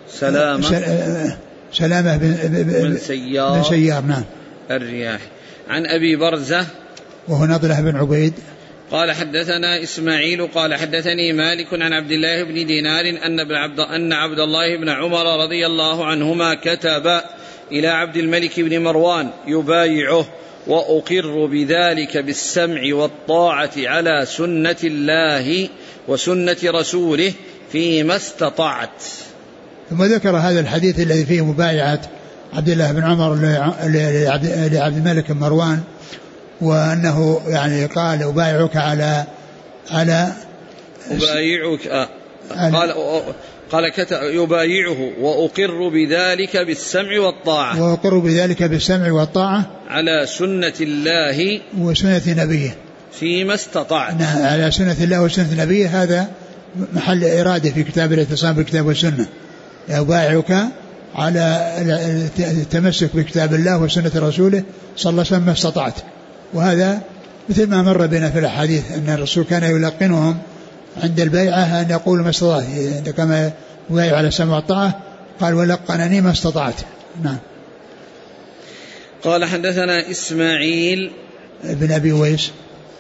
سلامة بن سيار نعم الرياح عن أبي برزة وهو نضلة بن عبيد. قال حدثنا إسماعيل قال حدثني مالك عن عبد الله بن دينار أن عبد الله بن عمر رضي الله عنهما كتب إلى عبد الملك بن مروان يبايعه وأقر بذلك بالسمع والطاعة على سنة الله وسنة رسوله فيما استطعت. ثم ذكر هذا الحديث الذي فيه مبايعة عبد الله بن عمر لعبد الملك بن مروان، وأنه يعني قال أبايعك على أبايعك قال يبايعه وأقر بذلك بالسمع والطاعة وأقر بذلك بالسمع والطاعة على سنة الله وسنة نبيه فيما استطعت. على سنة الله وسنة نبيه، هذا محل إرادة في كتاب الاعتصام بالكتاب والسنة. يبايعك على التمسك بكتاب الله وسنة رسوله صلى الله عليه وسلم ما استطعت. وهذا مثل ما مر بنا في الأحاديث أن الرسول كان يلقنهم عند البيعة أن يقولوا ما استطعت، كما يبايع على السمع والطاعة قال ولقنني ما استطعت. نعم. قال حدثنا إسماعيل بن أبي ويس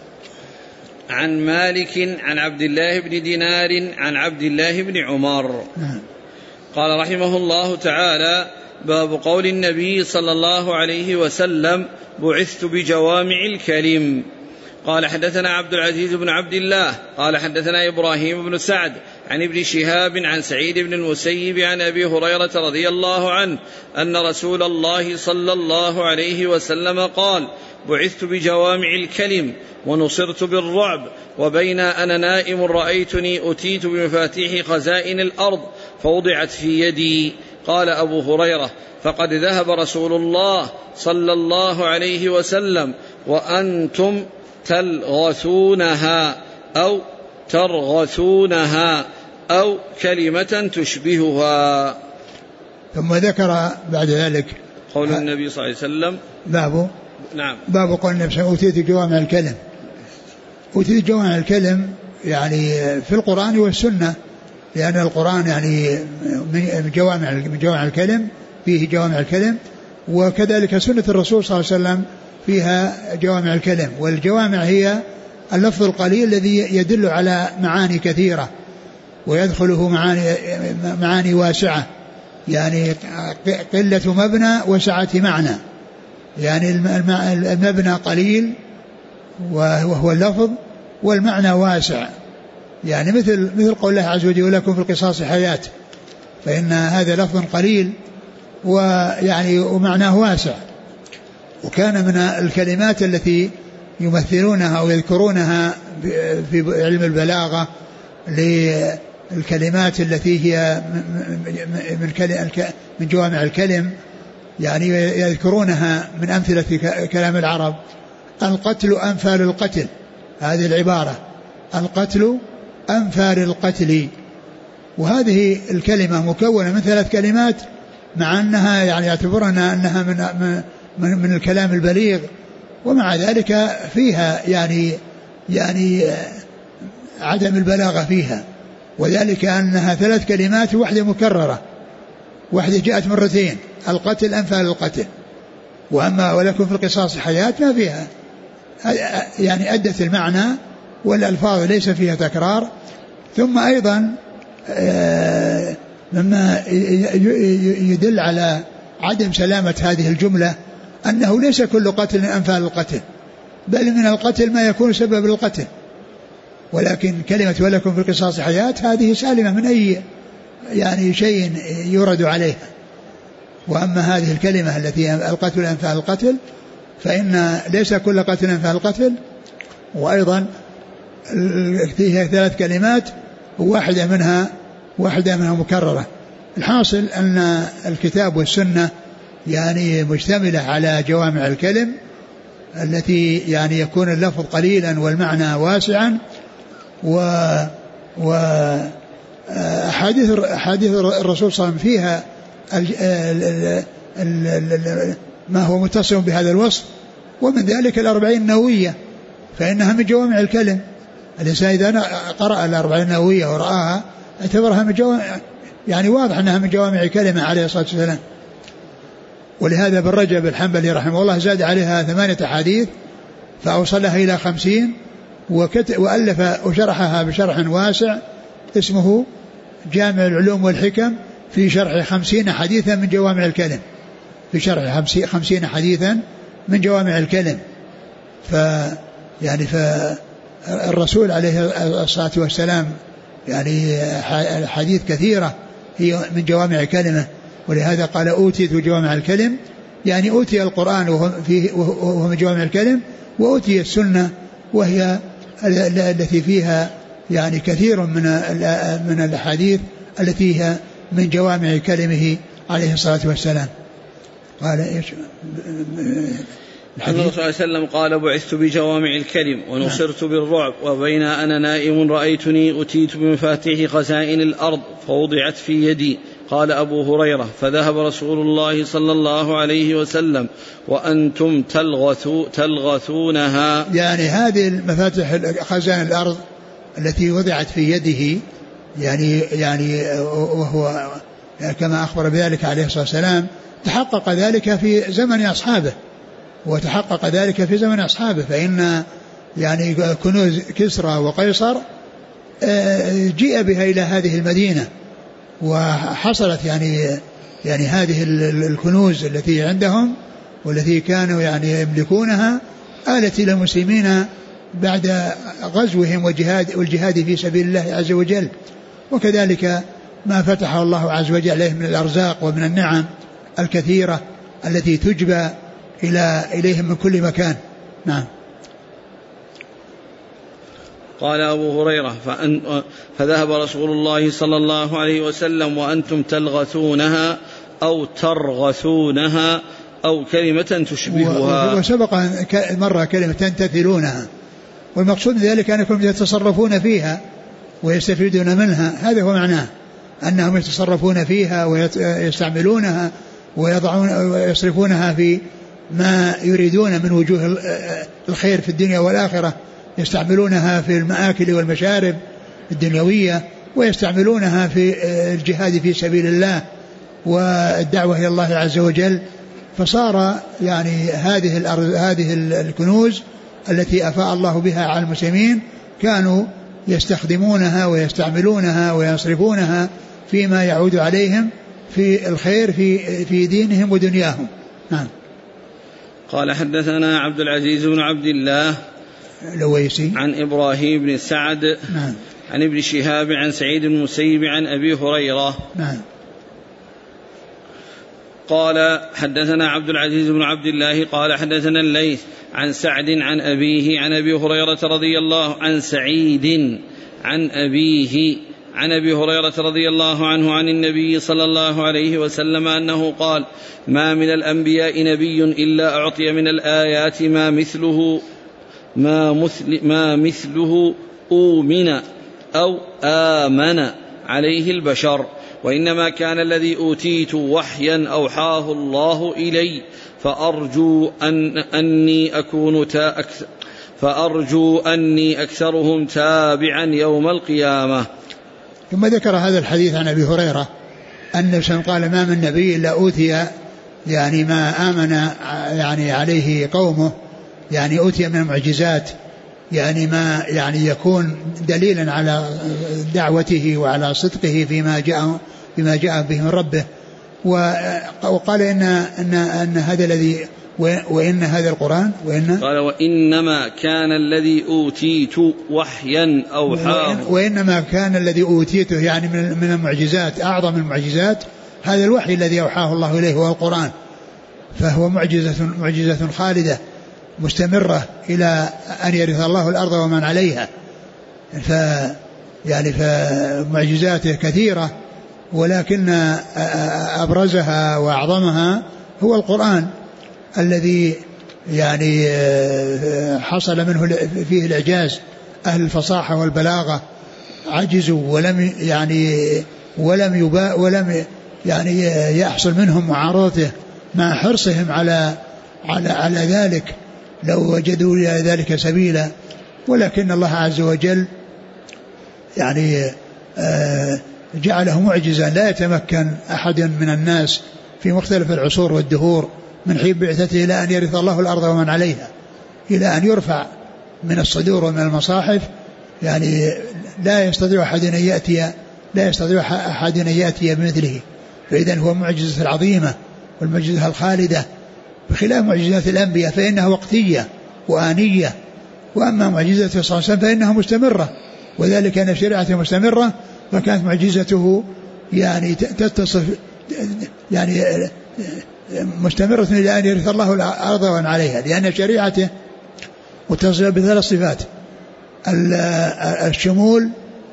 عن مالك عن عبد الله بن دينار عن عبد الله بن عمر. نعم. قال رحمه الله تعالى: باب قول النبي صلى الله عليه وسلم: بعثت بجوامع الكلم. قال حدثنا عبد العزيز بن عبد الله قال حدثنا إبراهيم بن سعد عن ابن شهاب عن سعيد بن المسيب عن أبي هريرة رضي الله عنه أن رسول الله صلى الله عليه وسلم قال: بعثت بجوامع الكلم ونصرت بالرعب، وبين أنا نائم رأيتني أتيت بمفاتيح خزائن الأرض فوضعت في يدي. قال أبو هريرة: فقد ذهب رسول الله صلى الله عليه وسلم وأنتم تلغثونها أو ترغثونها أو كلمة تشبهها. ثم ذكر بعد ذلك قول النبي صلى الله عليه وسلم باب قول النبي صلى الله عليه وسلم: أوتيت جوامع الكلم. أوتيت جوامع الكلم يعني في القرآن والسنة، لأن القرآن يعني من جوامع الكلم، فيه جوامع الكلم، وكذلك سنة الرسول صلى الله عليه وسلم فيها جوامع الكلم. والجوامع هي اللفظ القليل الذي يدل على معاني كثيرة ويدخله معاني واسعة، يعني قلة مبنى وسعة معنى. يعني المبنى قليل وهو اللفظ، والمعنى واسع، يعني مثل قول الله عز وجل: ولكم في القصاص حياة، فإن هذا لفظ قليل ويعني ومعناه واسع. وكان من الكلمات التي يمثلونها أو يذكرونها في علم البلاغة للكلمات التي هي من جوامع الكلم، يعني يذكرونها من أمثلة كلام العرب: القتل أنفال القتل. هذه العبارة: القتل أنفال القتل. وهذه الكلمة مكونة من 3 كلمات، مع أنها يعني يعتبرونها أنها من الكلام البليغ، ومع ذلك فيها يعني عدم البلاغة فيها، وذلك أنها 3 كلمات وواحدة مكررة، واحدة جاءت مرتين: القتل أنفال القتل. وأما ولكم في القصاص حياة ما فيها، يعني أدت المعنى والألفاظ ليس فيها تكرار. ثم أيضا مما يدل على عدم سلامة هذه الجملة أنه ليس كل قتل أنفال القتل، بل من القتل ما يكون سبب للقتل. ولكن كلمة ولكم في القصاص حياة هذه سالمة من أي يعني شيء يرد عليها. وأما هذه الكلمة التي القتل أنفال القتل فإن ليس كل قتل أنفال القتل، وأيضا فيها 3 كلمات وواحدة منها مكررة. الحاصل أن الكتاب والسنة يعني مشتملة على جوامع الكلم التي يعني يكون اللفظ قليلا والمعنى واسعا. أحاديث الرسول صلى الله عليه وسلم فيها ما هو متصل بهذا الوصف. ومن ذلك 40 النووية، فإنها من جوامع الكلم. الإنسان إذا قرأ 40 النووية ورآها اعتبرها من جوامع، يعني واضح أنها من جوامع كلمة عليه الصلاة والسلام. ولهذا ابن رجب الحنبلي رحمه الله زاد عليها 8 أحاديث فأوصلها إلى 50، وألف وشرحها بشرح واسع اسمه جامع العلوم والحكم في شرح 50 حديثا من جوامع الكلم، في شرح 50 حديثا من جوامع الكلم. فالرسول عليه الصلاة والسلام يعني حديث كثيرة هي من جوامع كلمة، ولهذا قال أوتيت جوامع الكلم، يعني أوتي القرآن وهو من جوامع الكلم، وأوتي السنة وهي التي فيها يعني كثير من الأحاديث التي هي من جوامع كلمه عليه الصلاة والسلام. قال إيش النبي صلى الله عليه وسلم قال بعثت بجوامع الكلم ونصرت بالرعب، وبين أنا نائم رأيتني أتيت بمفاتيح خزائن الأرض فوضعت في يدي. قال أبو هريرة فذهب رسول الله صلى الله عليه وسلم وأنتم تلغثونها. يعني هذه المفاتيح خزائن الأرض التي وضعت في يده، يعني وهو كما أخبر بذلك عليه الصلاة والسلام تحقق ذلك في زمن أصحابه، وتحقق ذلك في زمن أصحابه، فإن يعني كنوز كسرى وقيصر جيء بها إلى هذه المدينة، وحصلت يعني هذه الكنوز التي عندهم والتي كانوا يعني يملكونها آلت إلى المسلمين بعد غزوهم والجهاد في سبيل الله عز وجل. وكذلك ما فتحه الله عز وجل عليه من الأرزاق ومن النعم الكثيرة التي تجبى إليهم من كل مكان. نعم. قال أبو هريرة فذهب رسول الله صلى الله عليه وسلم وأنتم تلغثونها أو ترغثونها أو كلمة تشبهها. وسبق مرة كلمة تنتثلونها، والمقصود من ذلك أنكم يتصرفون فيها ويستفيدون منها، هذا هو معناه، أنهم يتصرفون فيها ويستعملونها ويصرفونها في ما يريدون من وجوه الخير في الدنيا والآخرة، يستعملونها في المآكل والمشارب الدنيوية، ويستعملونها في الجهاد في سبيل الله والدعوة إلى الله عز وجل. فصار يعني هذه الكنوز التي أفاء الله بها على المسلمين كانوا يستخدمونها ويستعملونها ويصرفونها فيما يعود عليهم في الخير في دينهم ودنياهم. نعم. قال حدثنا عبد العزيز بن عبد الله لويسي عن إبراهيم بن سعد نعم. عن ابن شهاب عن سعيد بن المسيب عن أبي هريرة نعم. قال حدثنا عبد العزيز بن عبد الله قال حدثنا الليث عن سعد عن أبيه عن أبي هريرة رضي الله عن سعيد عن أبيه عن أبي هريرة رضي الله عنه عن النبي صلى الله عليه وسلم أنه قال ما من الأنبياء نبي إلا أعطي من الآيات ما مثله أؤمن أو آمن عليه البشر، وإنما كان الذي أوتيت وحيا أوحاه الله إلي فأرجو أني أكثرهم تابعا يوم القيامة. ثم ذكر هذا الحديث عن أبي هريرة أن قال ما من نبي إلا أوتي يعني ما آمن يعني عليه قومه، يعني أوتي من المعجزات، يعني ما يعني يكون دليلا على دعوته وعلى صدقه فيما جاء به من ربه. وقال إن هذا الذي وإن هذا القرآن قال وإنما كان الذي أوتيت وحيا أوحاه، وإنما كان الذي أوتيته يعني من المعجزات أعظم المعجزات هذا الوحي الذي أوحاه الله إليه وهو القرآن، فهو معجزة خالدة مستمرة إلى أن يرث الله الأرض ومن عليها. فمعجزاته كثيرة، ولكن أبرزها وأعظمها هو القرآن الذي يعني حصل منه فيه الإعجاز. أهل الفصاحة والبلاغة عجزوا ولم يحصل منهم معارضته مع حرصهم على ذلك لو وجدوا إلى ذلك سبيلا، ولكن الله عز وجل يعني جعله معجزا لا يتمكن أحد من الناس في مختلف العصور والدهور من حين بعثته إلى أن يرث الله الأرض ومن عليها، إلى أن يرفع من الصدور ومن المصاحف، يعني لا يستطيع أحد أن يأتي بمثله. فإذا هو معجزة العظيمة والمعجزة الخالدة، بخلاف معجزات الأنبياء فإنها وقتية وآنية، وأما معجزة صلى الله عليه وسلم فإنها مستمرة، وذلك أن شريعته مستمرة، فكانت معجزته يعني تتصف يعني مستمرة إلى أن يرث الله الأرض ومن عليها، لأن شريعته متصلة بثلاث صفات: الشمول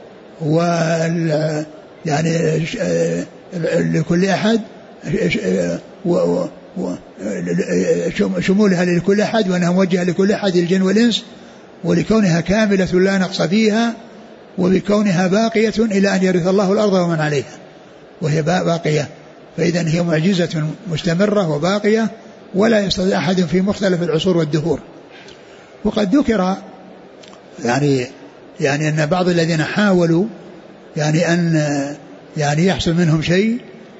يعني لكل أحد، شمولها لكل أحد وأنها موجهة لكل أحد الجن والإنس، ولكونها كاملة لا نقص فيها، وبكونها باقية إلى أن يرث الله الأرض ومن عليها، وهي باقية. فإذا هي معجزة مستمرة وباقية ولا يستطيع أحد في مختلف العصور والدهور. وقد ذكر يعني أن بعض الذين حاولوا يعني أن يعني يحصل منهم شيء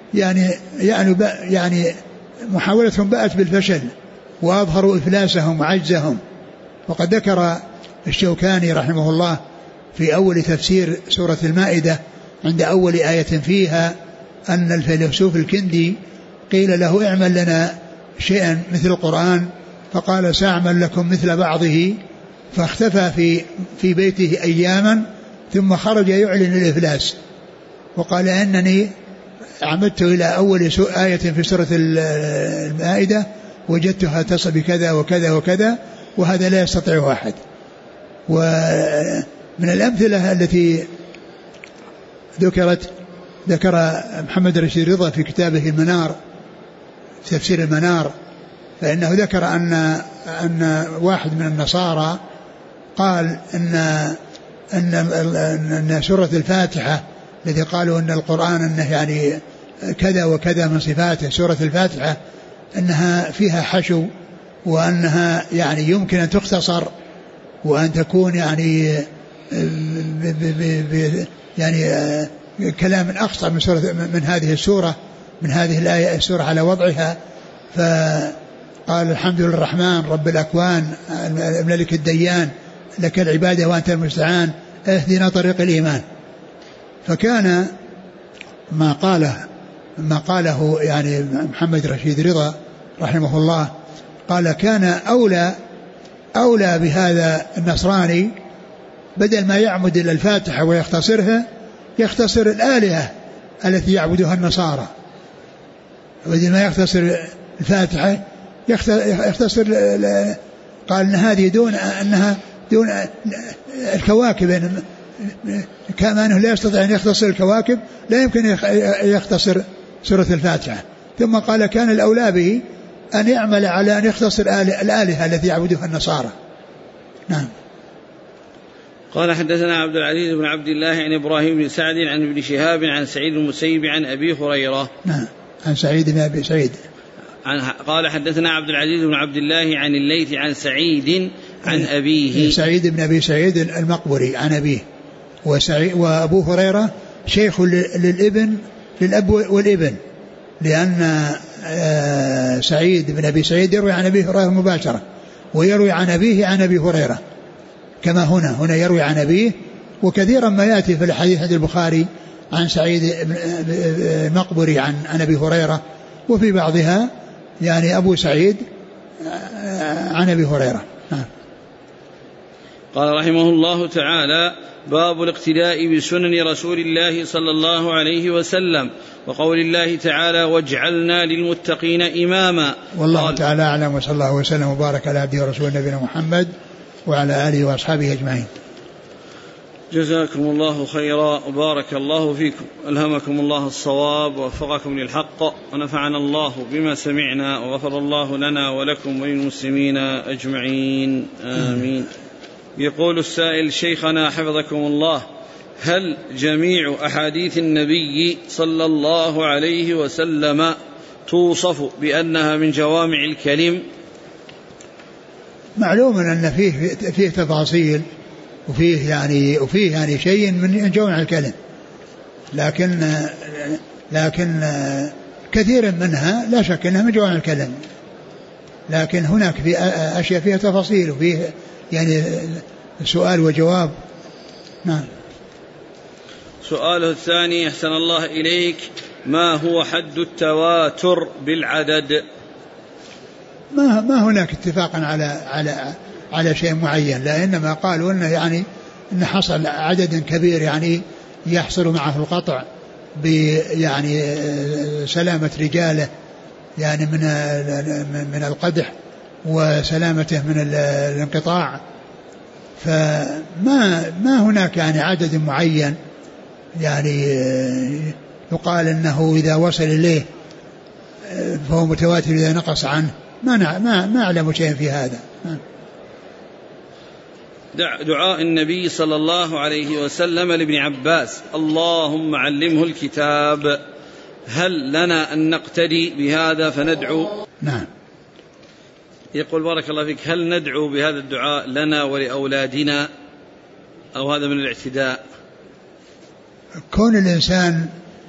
يعني محاولتهم بأت بالفشل وأظهروا إفلاسهم وعجزهم. وقد ذكر الشوكاني رحمه الله في أول تفسير سورة المائدة عند أول آية فيها أن الفيلسوف الكندي قيل له: اعمل لنا شيئا مثل القرآن، فقال: سأعمل لكم مثل بعضه، فاختفى في بيته أياما ثم خرج يعلن الإفلاس، وقال: إنني عمدت إلى أول آية في سورة المائدة وجدتها تصل بكذا وكذا وكذا، وهذا لا يستطيع أحد. ومن الأمثلة التي ذكر محمد رشيد رضا في كتابه المنار، تفسير المنار، فإنه ذكر أن واحد من النصارى قال أن سورة الفاتحة الذي قالوا أن القرآن أنه يعني كذا وكذا من صفاته، سورة الفاتحة أنها فيها حشو، وأنها يعني يمكن أن تختصر وأن تكون يعني يعني كلام أقصر من هذه السورة، من هذه الآية السورة على وضعها. فقال: الحمد لله الرحمن رب الأكوان الملك الديان، لك العبادة وأنت المستعان، اهدنا طريق الإيمان. فكان ما قاله يعني محمد رشيد رضا رحمه الله، قال: كان أولى بهذا النصراني بدل ما يعمد إلى الفاتحة ويختصرها، يختصر الآلهة التي يعبدها النصارى، بدل ما يختصر الفاتحة يختصر قال إن هذه أنها دون الكواكب، كما أنه لا يستطيع أن يختصر الكواكب لا يمكن يختصر سورة الفاتحة. ثم قال: كان الأولى به أن يعمل على أن يختصر الآلهة التي يعبدها النصارى. نعم. قال: حدثنا عبد العزيز بن عبد الله عن إبراهيم بن سعد عن ابن شهاب عن سعيد المسيب عن أبي هريرة. نعم. عن سعيد بن أبي سعيد. قال: حدثنا عبد العزيز بن عبد الله عن الليث عن سعيد عن أبيه. سعيد بن أبي سعيد المقبري عن أبيه. وأبو هريرة شيخ للأب والابن، لأن سعيد بن أبي سعيد يروي عن أبي هريرة مباشرة، ويروي عن أبيه عن أبي هريرة، كما هنا يروي عن أبيه. وكثيرا ما يأتي في الحديث عند البخاري عن سعيد المقبري عن أبي هريرة، وفي بعضها يعني أبو سعيد عن أبي هريرة. قال رحمه الله تعالى: باب الاقتداء بسنن رسول الله صلى الله عليه وسلم، وقول الله تعالى: واجعلنا للمتقين إماما. والله تعالى أعلم، وصلى الله وسلم وبارك على عبده ورسوله نبينا محمد وعلى آله وأصحابه أجمعين. جزاكم الله خيرا وبارك الله فيكم، ألهمكم الله الصواب ووفقكم للحق، ونفعنا الله بما سمعنا، وغفر الله لنا ولكم وللمسلمين أجمعين، آمين. يقول السائل: شيخنا حفظكم الله، هل جميع أحاديث النبي صلى الله عليه وسلم توصف بأنها من جوامع الكلم؟ معلوم أن فيه تفاصيل وفيه يعني شيء من جوامع الكلم، لكن كثير منها لا شك أنها من جوامع الكلم، لكن هناك في أشياء فيها تفاصيل وفيه يعني سؤال وجواب. نعم. سؤاله الثاني: أحسن الله إليك، ما هو حد التواتر بالعدد؟ ما هناك اتفاق على شيء معين، لأنما قالوا إنه يعني إن حصل عدد كبير يعني يحصل معه القطع يعني سلامة رجاله يعني من القدح وسلامته من الانقطاع، فما هناك يعني عدد معين يعني يقال انه اذا وصل اليه فهو متواتر، اذا نقص عنه ما اعلم شيء في هذا. دعاء النبي صلى الله عليه وسلم لابن عباس: اللهم علمه الكتاب، هل لنا أن نقتدي بهذا فندعو؟ نعم. يقول بارك الله فيك: هل ندعو بهذا الدعاء لنا ولأولادنا أو هذا من الاعتداء؟ كون الإنسان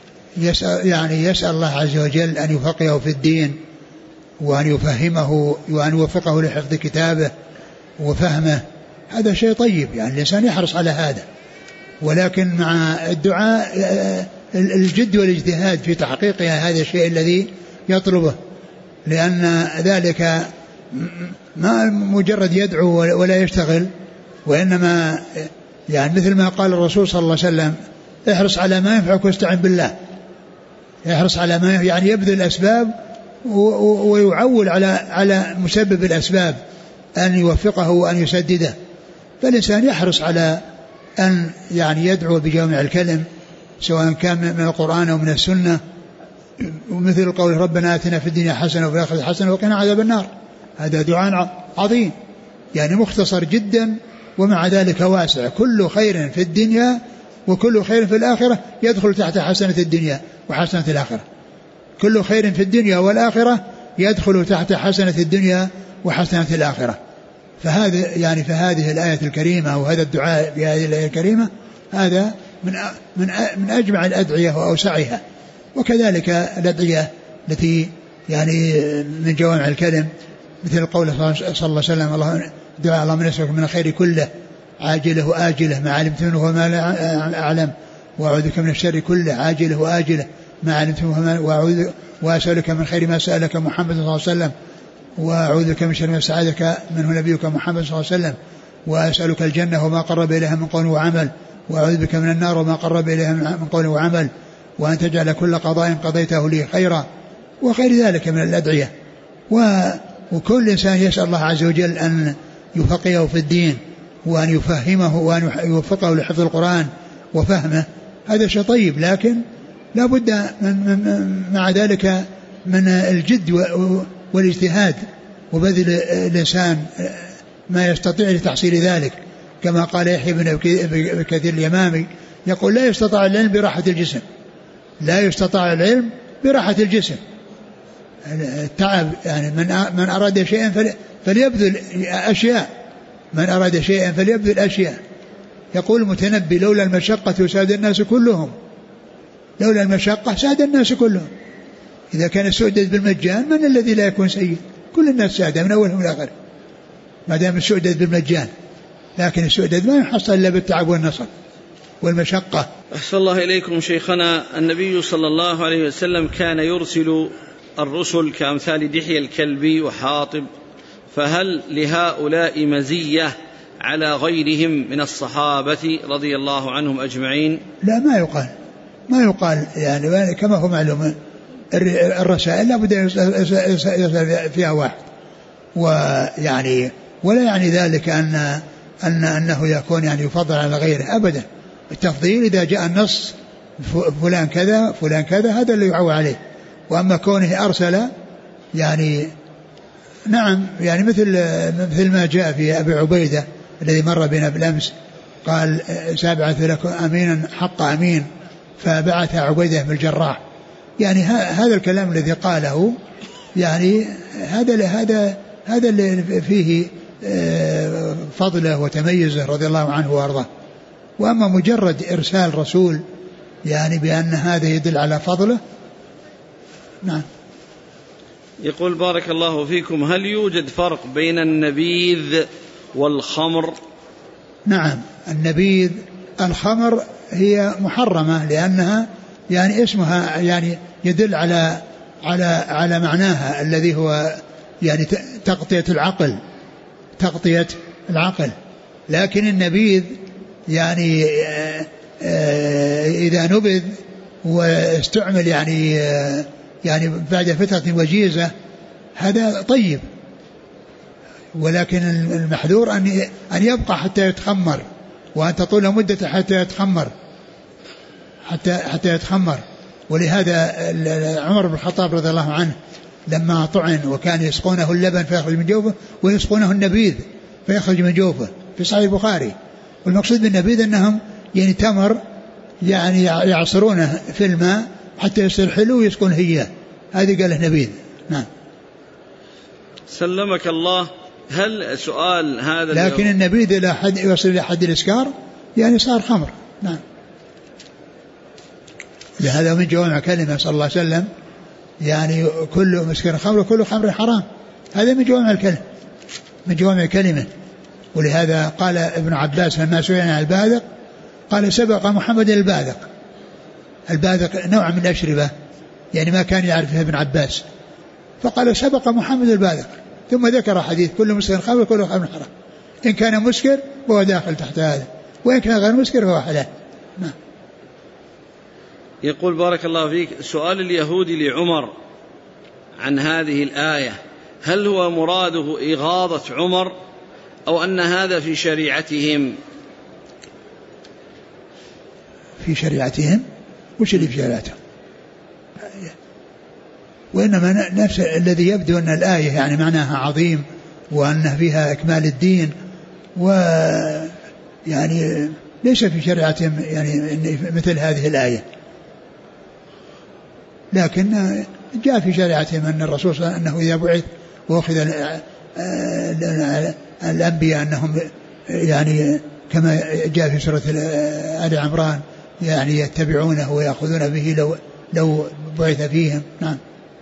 يسأل الله عز وجل أن يفقهه في الدين وأن يفهمه وأن يوفقه لحفظ كتابه وفهمه، هذا شيء طيب، يعني الإنسان يحرص على هذا، ولكن مع الدعاء الجد والاجتهاد في تحقيق هذا الشيء الذي يطلبه، لأن ذلك ما مجرد يدعو ولا يشتغل، وإنما يعني مثل ما قال الرسول صلى الله عليه وسلم: احرص على ما ينفعك واستعن بالله. يحرص على ما يعني يبذل الأسباب ويعول على مسبب الأسباب أن يوفقه وأن يسدده. فالإنسان يحرص على أن يعني يدعو بجامع الكلم، سواء كان من القرآن أو من السنة، ومثل قول ربنا آتنا في الدنيا حسنة وفي الآخرة حسنة وقنا عذاب النار، هذا دعاء عظيم يعني مختصر جدا ومع ذلك واسع، كل خير في الدنيا وكل خير في الآخرة يدخل تحت حسنة الدنيا وحسنة الآخرة، كل خير في الدنيا والآخرة يدخل تحت حسنة الدنيا وحسنة الآخرة. فهذه الآية الكريمة وهذا الدعاء بهذه الآية الكريمة هذا من أجمع الأدعية وأوسعها، وكذلك الأدعية التي يعني من جوامع الكلم مثل قول صلى الله عليه وسلم: دعاء اللهم نسألك من الخير كله عاجله وآجله ما علمت منه وما لا أعلم، وأعوذ بك من الشر كله عاجله وآجله ما علمت منه وأسألك من خير ما سألك محمد صلى الله عليه وسلم، وأعوذ بك من شر ما استعاذك منه نبيك محمد صلى الله عليه وسلم، وأسألك الجنة وما قرب إليها من قول وعمل، وأعوذ بك من النار وما قرب إليها من قول وعمل، وأن تجعل كل قضاء قضيته لي خيرا، وغير ذلك من الأدعية. وكل إنسان يسأل الله عز وجل أن يفقهه في الدين وأن يفهمه وأن يوفقه لحفظ القرآن وفهمه، هذا شيء طيب، لكن لا بد مع ذلك من الجد والاجتهاد وبذل الإنسان ما يستطيع لتحصيل ذلك، كما قال يحيى بن كثير اليمامي يقول: لا يستطاع العلم براحة الجسم، لا يستطاع العلم براحة الجسم، التعب يعني من أراد شيئا فليبذل أشياء، من أراد شيئا فليبذل أشياء. يقول المتنبي: لولا المشقة ساد الناس كلهم، لولا المشقة ساد الناس كلهم. إذا كان السؤدد بالمجان من الذي لا يكون سيد؟ كل الناس سادة من أولهم إلى آخرهم ما دام السؤدد بالمجان، لكن السؤدد ما يحصل إلا بالتعب والنصب والمشقة. أحسن الله إليكم شيخنا، النبي صلى الله عليه وسلم كان يرسل الرسل كأمثال دحية الكلبي وحاطب، فهل لهؤلاء مزية على غيرهم من الصحابة رضي الله عنهم أجمعين؟ لا، ما يقال يعني كما هو معلوم الرسائل لا بد يسأل فيها واحد، ويعني ولا يعني ذلك أنه يكون يعني يفضل على غيره أبدا. التفضيل إذا جاء النص فلان كذا فلان كذا هذا اللي يعول عليه، وأما كونه أرسل يعني نعم يعني مثل ما جاء في أبي عبيدة الذي مر بنا بالأمس، قال: سأبعث لكم أمينا حق أمين، فبعث عبيدة بن الجراح يعني هذا الكلام الذي قاله يعني هذا اللي فيه فضله وتميزه رضي الله عنه وارضاه. واما مجرد ارسال رسول يعني بان هذا يدل على فضله. نعم. يقول بارك الله فيكم: هل يوجد فرق بين النبيذ والخمر؟ نعم، النبيذ الخمر هي محرمة لأنها يعني اسمها يعني يدل على معناها الذي هو يعني تغطية العقل. لكن النبيذ يعني إذا نبذ واستعمل يعني بعد فترة وجيزة هذا طيب، ولكن المحذور أن يبقى حتى يتخمر، وأن تطول مدة حتى يتخمر. ولهذا عمر بن الخطاب رضي الله عنه لما طعن وكان يسقونه اللبن فيخرج من جوفه ويسقونه النبيذ فيخرج من جوفه في صحيح البخاري. والمقصود بالنبيذ أنهم يعني تمر يعني يعصرونه في الماء حتى يصير حلو ويسكن هي، هذه قاله نبيذ. نعم. سلمك الله. هل سؤال هذا لكن النبيذ إلى حد يصل إلى حد الإسكار يعني صار خمر. نعم. لهذا من جوامع كلمة صلى الله عليه وسلم يعني كل مسكر خمر وكل خمر حرام، هذا من جوامع كلمة. ولهذا قال ابن عباس لما سئل عن الباذق قال: سبق محمد الباذق نوع من الأشربة يعني ما كان يعرفها ابن عباس، فقال: سبق محمد الباذق، ثم ذكر حديث كل مسكر خمر وكل خمر حرام، إن كان مسكر فهو داخل تحت هذا، وإن كان غير مسكر فهو حلال. نعم. يقول بارك الله فيك: سؤال اليهودي لعمر عن هذه الآية، هل هو مراده إغاظة عمر أو أن هذا في شريعتهم؟ في شريعتهم؟ وش اللي في شريعتهم؟ وإنما نفس الذي يبدو أن الآية يعني معناها عظيم وأن فيها إكمال الدين، ويعني ليس في شريعتهم يعني مثل هذه الآية، لكن جاء في شريعتهم أن الرسول صلى الله عليه وسلم أنه إذا بعث وأخذ الأنبياء أنهم يعني كما جاء في سورة آل عمران يعني يتبعونه ويأخذون به لو بعث فيهم. نعم.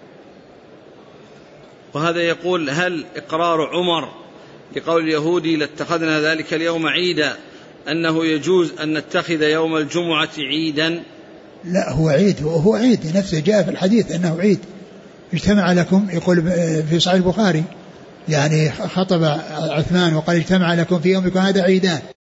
وهذا يقول: هل إقرار عمر لقول اليهودي لاتخذنا ذلك اليوم عيدا أنه يجوز أن نتخذ يوم الجمعة عيدا؟ لا، هو عيد، وهو عيد نفسه، جاء في الحديث أنه عيد. اجتمع لكم، يقول في صحيح البخاري يعني خطب عثمان وقال: اجتمع لكم في يومكم هذا عيدان.